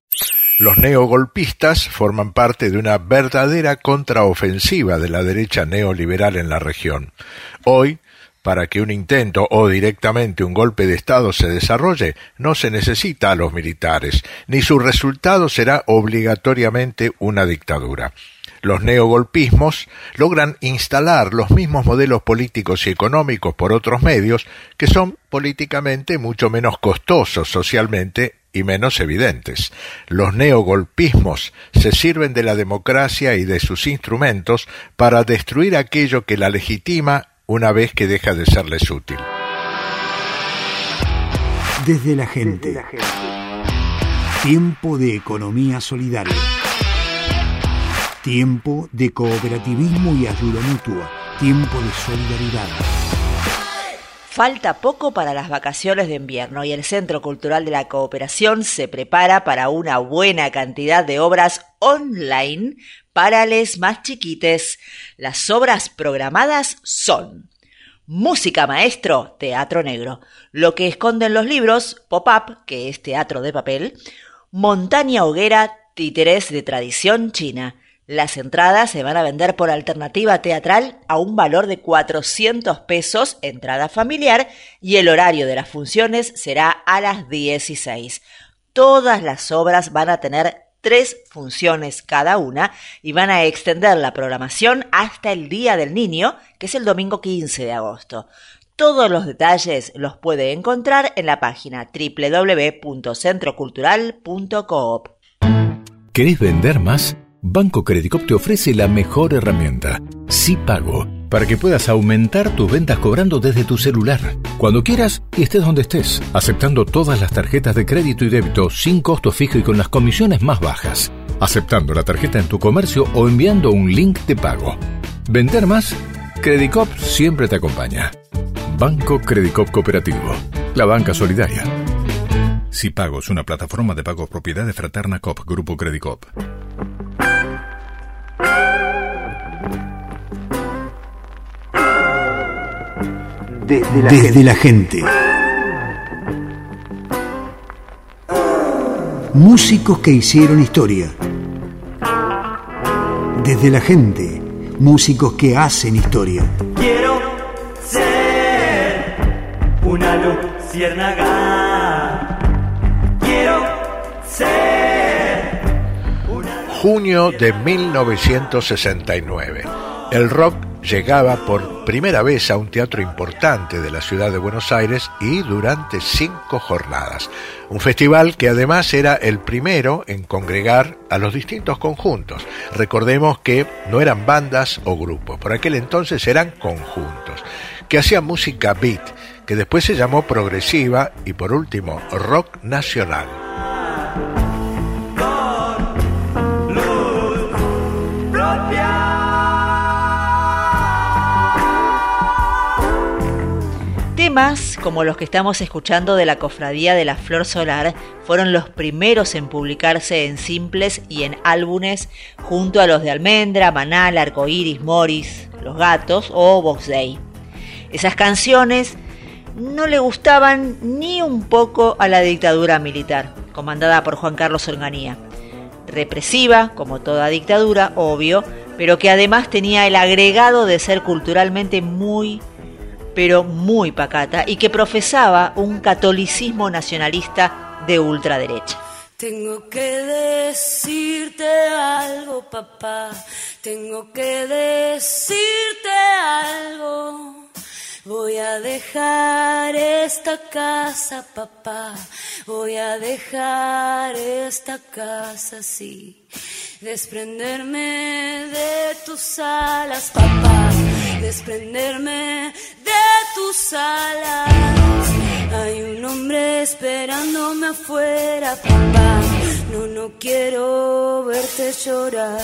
Speaker 2: Los neogolpistas forman parte de una verdadera contraofensiva de la derecha neoliberal en la región. Hoy, para que un intento o directamente un golpe de Estado se desarrolle, no se necesita a los militares, ni su resultado será obligatoriamente una dictadura. Los neogolpismos logran instalar los mismos modelos políticos y económicos por otros medios que son políticamente mucho menos costosos socialmente y menos evidentes. Los neogolpismos se sirven de la democracia y de sus instrumentos para destruir aquello que la legitima una vez que deja de serles útil.
Speaker 1: Desde la gente. Desde la gente. Tiempo de economía solidaria. Tiempo de cooperativismo y ayuda mutua. Tiempo de solidaridad.
Speaker 3: Falta poco para las vacaciones de invierno y el Centro Cultural de la Cooperación se prepara para una buena cantidad de obras online para les más chiquites. Las obras programadas son: Música Maestro, Teatro Negro, Lo que esconden los libros, Pop-up, que es teatro de papel, Montaña Hoguera, Títeres de tradición china. Las entradas se van a vender por alternativa teatral a un valor de cuatrocientos pesos, entrada familiar, y el horario de las funciones será a las dieciséis. Todas las obras van a tener tres funciones cada una y van a extender la programación hasta el Día del Niño, que es el domingo quince de agosto. Todos los detalles los puede encontrar en la página doble u doble u doble u punto centro cultural punto coop.
Speaker 8: ¿Querés vender más? Banco Credicop te ofrece la mejor herramienta, SíPago, para que puedas aumentar tus ventas cobrando desde tu celular, cuando quieras y estés donde estés, aceptando todas las tarjetas de crédito y débito sin costo fijo y con las comisiones más bajas, aceptando la tarjeta en tu comercio o enviando un link de pago. ¿Vender más? Credicop siempre te acompaña. Banco Credicop Cooperativo, la banca solidaria. SíPago es una plataforma de pagos propiedad de Fraterna Cop, Grupo Credicop.
Speaker 1: Desde la, Desde la gente. Músicos que hicieron historia. Desde la gente. Músicos que hacen historia.
Speaker 23: Quiero ser una luciérnaga. Quiero ser una...
Speaker 2: Junio de mil novecientos sesenta y nueve. El rock llegaba por primera vez a un teatro importante de la ciudad de Buenos Aires y durante cinco jornadas. Un festival que además era el primero en congregar a los distintos conjuntos. Recordemos que no eran bandas o grupos, por aquel entonces eran conjuntos, que hacían música beat, que después se llamó progresiva y por último rock nacional.
Speaker 3: Temas como los que estamos escuchando de la Cofradía de la Flor Solar fueron los primeros en publicarse en simples y en álbumes junto a los de Almendra, Manal, Arcoiris, Morris, Los Gatos o Box Day. Esas canciones no le gustaban ni un poco a la dictadura militar, comandada por Juan Carlos Onganía. Represiva, como toda dictadura, obvio, pero que además tenía el agregado de ser culturalmente muy... pero muy pacata, y que profesaba un catolicismo nacionalista de ultraderecha.
Speaker 11: Tengo que decirte algo, papá, tengo que decirte algo. Voy a dejar esta casa, papá, voy a dejar esta casa, sí. Desprenderme de tus alas, papá, desprenderme de tus alas. Hay un hombre esperándome afuera, papá, no, no quiero verte llorar.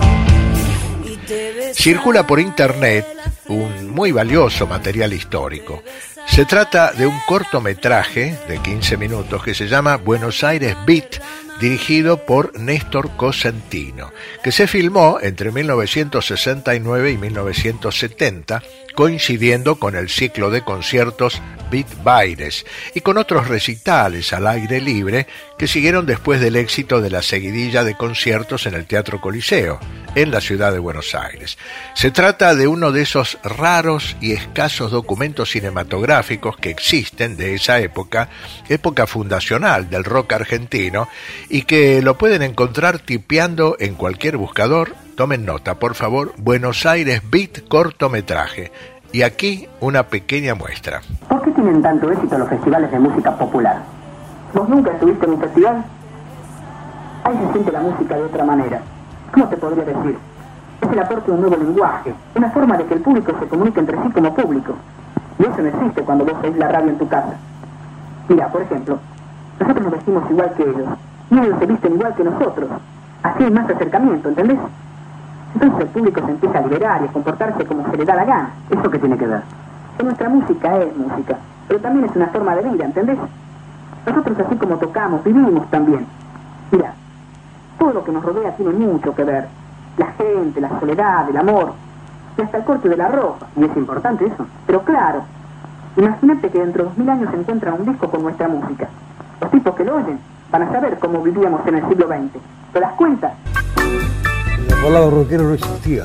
Speaker 11: Y te
Speaker 2: circula por internet un muy valioso material histórico. Se trata de un cortometraje de quince minutos que se llama Buenos Aires Beat, dirigido por Néstor Cosentino, que se filmó entre mil novecientos sesenta y nueve y mil novecientos setenta, coincidiendo con el ciclo de conciertos Beat Baires y con otros recitales al aire libre que siguieron después del éxito de la seguidilla de conciertos en el Teatro Coliseo, en la ciudad de Buenos Aires. Se trata de uno de esos raros y escasos documentos cinematográficos que existen de esa época, época fundacional del rock argentino, y que lo pueden encontrar tipeando en cualquier buscador. Tomen nota, por favor, Buenos Aires Beat cortometraje. Y aquí una pequeña muestra.
Speaker 15: ¿Por qué tienen tanto éxito los festivales de música popular? ¿Vos nunca estuviste en un festival? Ahí se siente la música de otra manera. ¿Cómo te podría decir? Es el aporte de un nuevo lenguaje, una forma de que el público se comunique entre sí como público. Y eso no existe cuando vos oís la radio en tu casa. Mira, por ejemplo, nosotros nos vestimos igual que ellos, y ellos se visten igual que nosotros. Así hay más acercamiento, ¿entendés? Entonces el público se empieza a liberar y a comportarse como se le da la gana. ¿Eso qué tiene que ver? Que nuestra música es música, pero también es una forma de vida, ¿entendés? Nosotros así como tocamos, vivimos también. Mira, todo lo que nos rodea tiene mucho que ver. La gente, la soledad, el amor, y hasta el corte de la ropa. Y es importante eso. Pero claro, imagínate que dentro de dos mil años se encuentra un disco con nuestra música. Los tipos que lo oyen van a saber cómo vivíamos en el siglo veinte. ¿Te das cuenta?
Speaker 16: La palabra rockero no existía.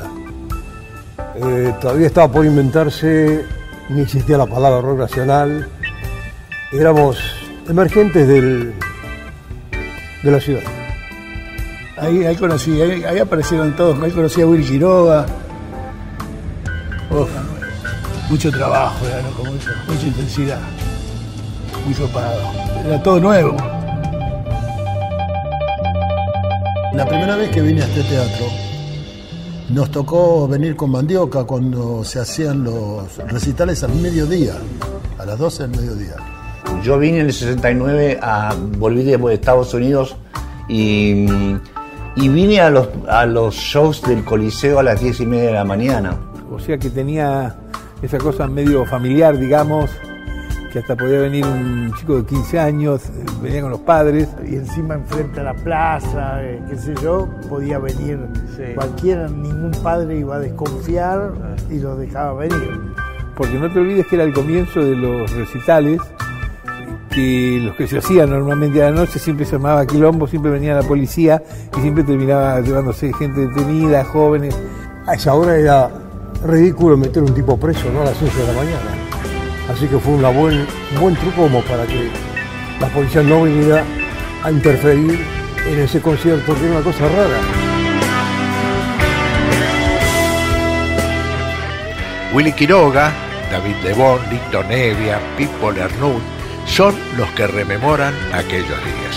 Speaker 16: Eh, todavía estaba por inventarse, ni existía la palabra rock nacional. Éramos emergentes del, de la ciudad.
Speaker 17: Ahí, ahí conocí, ahí, ahí aparecieron todos, ahí conocí a Willy Quiroga. Uf, mucho trabajo, era, ¿no? Como eso, mucha intensidad, muy copado. Era todo nuevo.
Speaker 18: La primera vez que vine a este teatro, nos tocó venir con Mandioca cuando se hacían los recitales al mediodía, a las doce del mediodía.
Speaker 19: Yo vine en el sesenta y nueve, a, volví de Estados Unidos y, y vine a los, a los shows del Coliseo a las diez y media de la mañana.
Speaker 12: O sea que tenía esa cosa medio familiar, digamos, que hasta podía venir un chico de quince años, venía con los padres.
Speaker 20: Y encima enfrente a la plaza, eh, qué sé yo, podía venir sí. cualquiera, ningún padre iba a desconfiar y los dejaba venir.
Speaker 12: Porque no te olvides que era el comienzo de los recitales, que los que se hacían normalmente a la noche siempre se armaba quilombo, siempre venía la policía y siempre terminaba llevándose gente detenida, jóvenes.
Speaker 16: A esa hora era ridículo meter un tipo preso, ¿no? A las once de la mañana. Así que fue una buen, un buen truco como para que la policía no viniera a interferir en ese concierto, que era una cosa rara.
Speaker 2: Willy Quiroga, David Lebón, Lito Nevia, Pipo Lernud son los que rememoran aquellos días.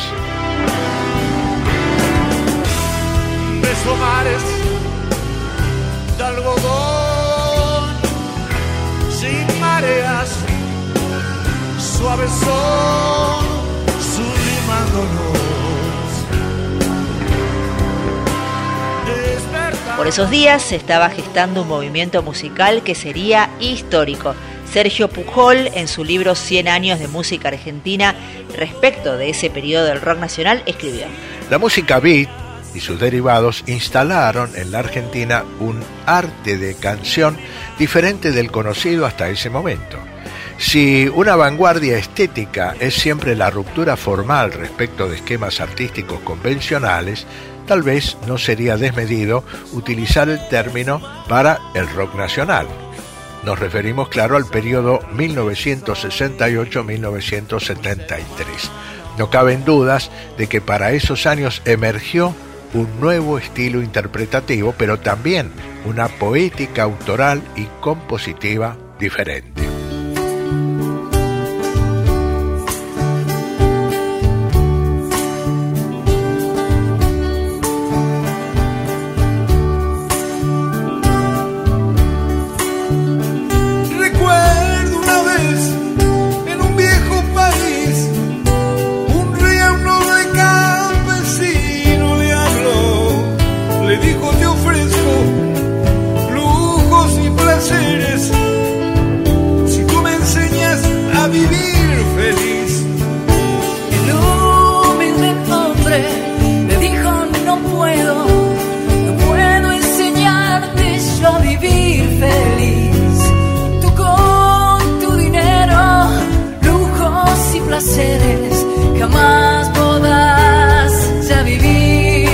Speaker 23: Beso mares de algodón sin mareas, suaves son sublimándonos.
Speaker 3: Por esos días se estaba gestando un movimiento musical que sería histórico. Sergio Pujol, en su libro cien años de música argentina, respecto de ese periodo del rock nacional, escribió:
Speaker 2: La música beat y sus derivados instalaron en la Argentina un arte de canción diferente del conocido hasta ese momento. Si una vanguardia estética es siempre la ruptura formal respecto de esquemas artísticos convencionales, tal vez no sería desmedido utilizar el término para el rock nacional. Nos referimos, claro, al periodo mil novecientos sesenta y ocho a mil novecientos setenta y tres. No caben dudas de que para esos años emergió un nuevo estilo interpretativo, pero también una poética autoral y compositiva diferente.
Speaker 6: Jamás podrás ya vivir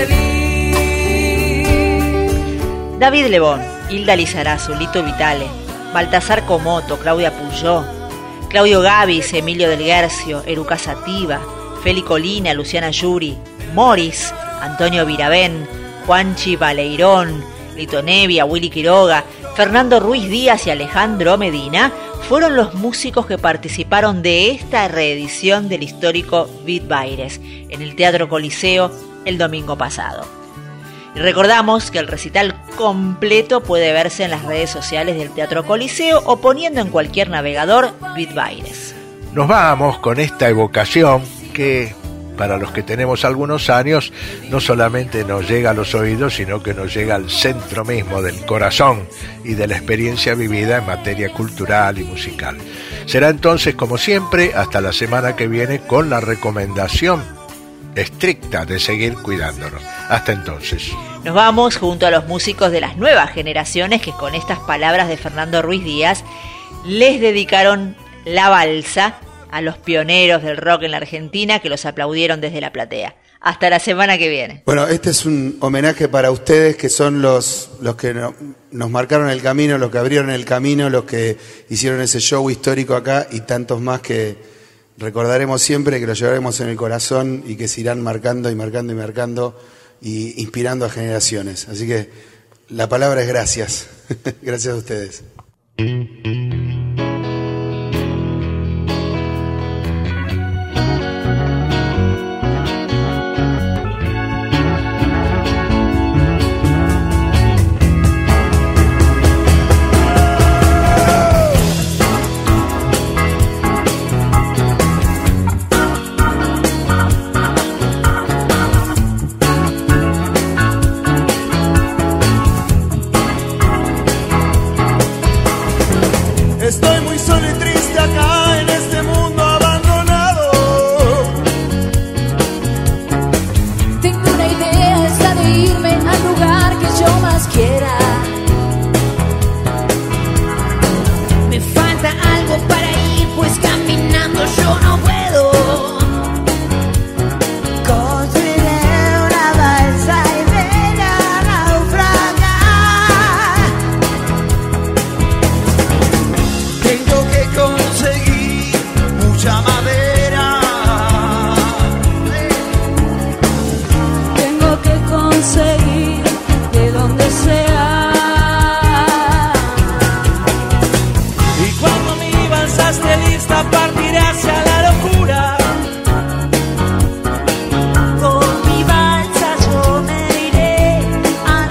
Speaker 6: feliz.
Speaker 3: David Lebón, Hilda Lizarazu, Lito Vitale, Baltasar Comoto, Claudia Puyó, Claudio Gavis, Emilio Del Guercio, Eruca Sativa, Feli Colina, Luciana Yuri, Morris, Antonio Viravén, Juanchi Baleirón, Lito Nevia, Willy Quiroga, Fernando Ruiz Díaz y Alejandro Medina fueron los músicos que participaron de esta reedición del histórico Beat Baires en el Teatro Coliseo el domingo pasado. Y recordamos que el recital completo puede verse en las redes sociales del Teatro Coliseo o poniendo en cualquier navegador Beat Baires.
Speaker 2: Nos vamos con esta evocación que, para los que tenemos algunos años, no solamente nos llega a los oídos, sino que nos llega al centro mismo del corazón y de la experiencia vivida en materia cultural y musical. Será entonces, como siempre, hasta la semana que viene con la recomendación estricta de seguir cuidándonos. Hasta entonces.
Speaker 3: Nos vamos junto a los músicos de las nuevas generaciones que con estas palabras de Fernando Ruiz Díaz les dedicaron la balsa a los pioneros del rock en la Argentina que los aplaudieron desde la platea. Hasta la semana que viene.
Speaker 21: Bueno, este es un homenaje para ustedes que son los, los que no, nos marcaron el camino, los que abrieron el camino, los que hicieron ese show histórico acá y tantos más que recordaremos siempre, que los llevaremos en el corazón y que se irán marcando y marcando y marcando y inspirando a generaciones. Así que la palabra es gracias. Gracias a ustedes.
Speaker 4: Estoy muy solo y triste acá en este mundo abandonado.
Speaker 6: Tengo una idea, es la de irme al lugar que yo más quiera. Me falta algo para ir, pues caminando yo no puedo.
Speaker 4: Construiré una balsa y ven a naufragar. Tengo que conseguir mucha madera.
Speaker 6: Tengo que conseguir de donde sea.
Speaker 23: Y cuando mi balsa esté lista, partiré hacia la locura.
Speaker 4: Con mi balsa yo me iré a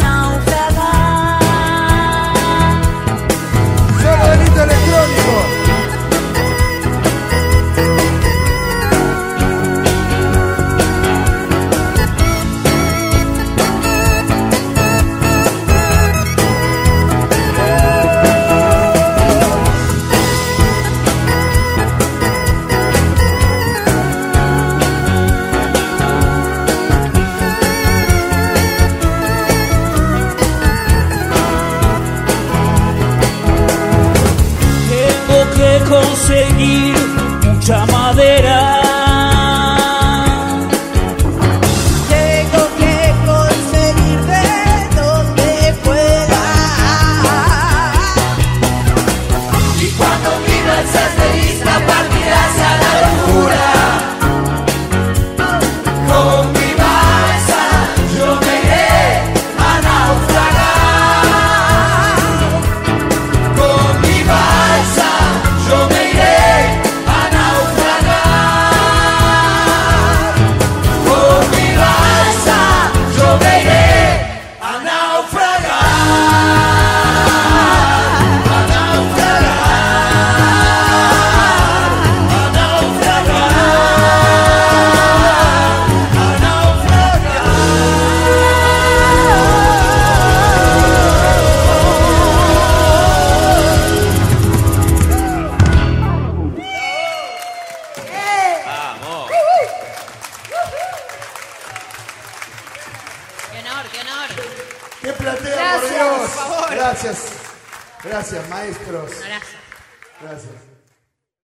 Speaker 4: naufragar. Solo delito electrónico.
Speaker 23: Tengo que conseguir mucha madera.
Speaker 4: Tengo que conseguir de donde pueda. Y cuando mi balsa esté lista, partiré hacia la locura. Con mi balsa yo me iré a naufragar. Con mi balsa yo me iré a naufragar. Con mi balsa yo me iré a naufragar. A naufragar. A naufragar. A
Speaker 23: Vamos.
Speaker 5: Qué honor, qué honor.
Speaker 21: ¡Qué platea,
Speaker 5: Gracias,
Speaker 21: por Dios!
Speaker 5: por favor.
Speaker 21: Gracias. Gracias, maestros.
Speaker 5: Un abrazo.
Speaker 21: Gracias.